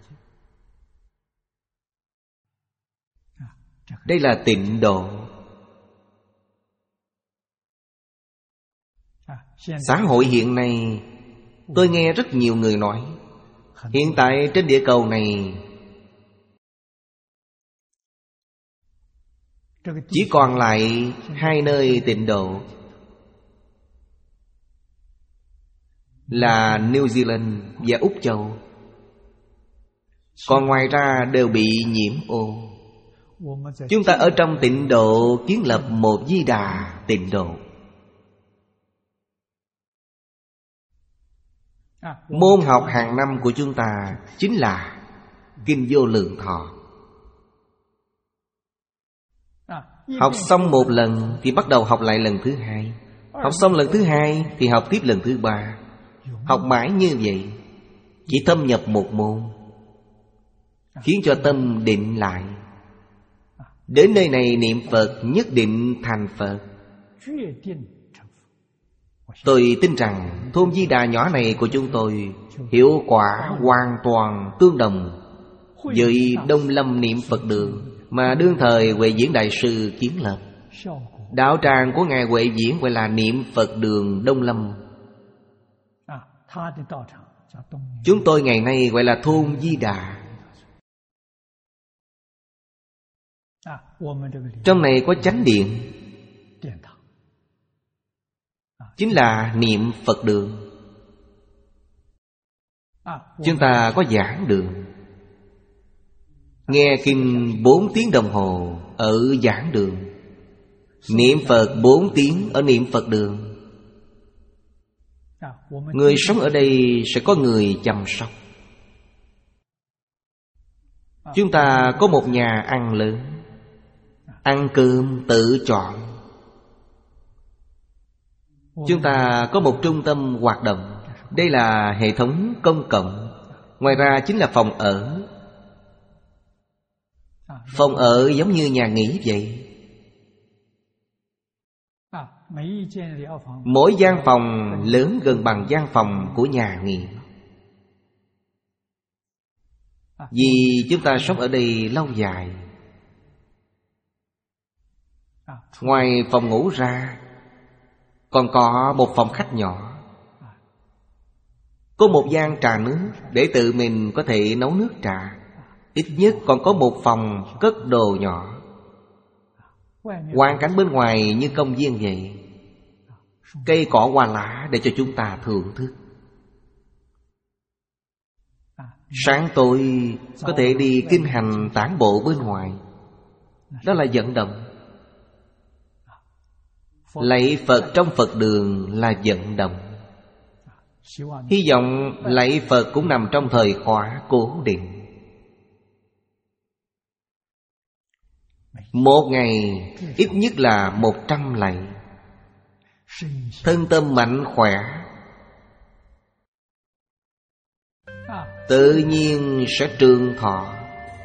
Đây là tịnh độ. Xã hội hiện nay, tôi nghe rất nhiều người nói, hiện tại trên địa cầu này chỉ còn lại hai nơi tịnh độ là New Zealand và Úc Châu. Còn ngoài ra đều bị nhiễm ô. Chúng ta ở trong tịnh độ kiến lập một Di Đà tịnh độ. Môn học hàng năm của chúng ta chính là Kinh Vô Lượng Thọ. Học xong một lần thì bắt đầu học lại lần thứ hai. Học xong lần thứ hai thì học tiếp lần thứ ba. Học mãi như vậy, chỉ thâm nhập một môn, khiến cho tâm định lại. Đến nơi này niệm Phật nhất định thành Phật. Tôi tin rằng thôn Di Đà nhỏ này của chúng tôi hiệu quả hoàn toàn tương đồng với Đông Lâm niệm Phật đường mà đương thời Huệ Diễn Đại Sư kiến lập. Đạo tràng của Ngài Huệ Diễn gọi là niệm Phật đường Đông Lâm. Chúng tôi ngày nay gọi là thôn Di Đà. Trong này có chánh điện, chính là niệm Phật đường. Chúng ta có giảng đường, nghe kinh bốn tiếng đồng hồ ở giảng đường, niệm Phật bốn tiếng ở niệm Phật đường. Người sống ở đây sẽ có người chăm sóc. Chúng ta có một nhà ăn lớn, ăn cơm tự chọn. Chúng ta có một trung tâm hoạt động. Đây là hệ thống công cộng. Ngoài ra chính là phòng ở. Phòng ở giống như nhà nghỉ vậy. Mỗi gian phòng lớn gần bằng gian phòng của nhà nghỉ. Vì chúng ta sống ở đây lâu dài. Ngoài phòng ngủ ra còn có một phòng khách nhỏ, có một gian trà nước để tự mình có thể nấu nước trà. Ít nhất còn có một phòng cất đồ nhỏ. Hoàn cảnh bên ngoài như công viên vậy, cây cỏ hoa lá để cho chúng ta thưởng thức. Sáng tối có thể đi kinh hành tản bộ bên ngoài. Đó là vận động. Lạy Phật trong Phật đường là vận động. Hy vọng lạy Phật cũng nằm trong thời khóa cố định. Một ngày ít nhất là một trăm lạy. Thân tâm mạnh khỏe, tự nhiên sẽ trường thọ.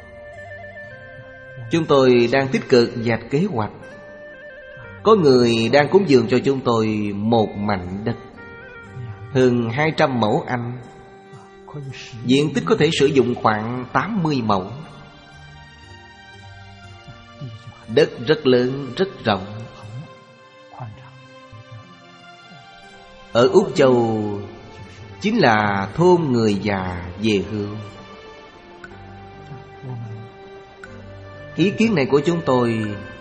Chúng tôi đang tích cực vạch kế hoạch. Có người đang cúng dường cho chúng tôi một mảnh đất hơn hai trăm mẫu Anh. Diện tích có thể sử dụng khoảng tám mươi mẫu. Đất rất lớn, rất rộng. Ở Úc Châu chính là thôn người già về hưu. Ý kiến này của chúng tôi,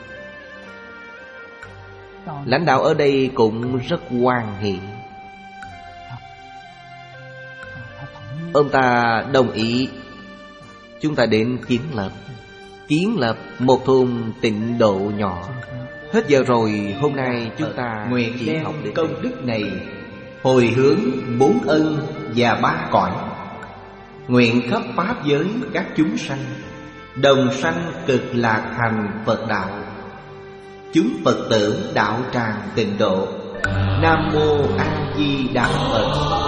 lãnh đạo ở đây cũng rất hoan hỷ. Ông ta đồng ý chúng ta đến kiến lập Kiến lập một thôn tịnh độ nhỏ. Hết giờ rồi, hôm nay chúng ta nguyện đem công đức này hồi hướng bốn ân và ba cõi, nguyện khắp pháp giới các chúng sanh đồng sanh cực lạc thành Phật đạo. Chúng Phật tử đạo tràng tịnh độ. Nam mô A Di Đà Phật.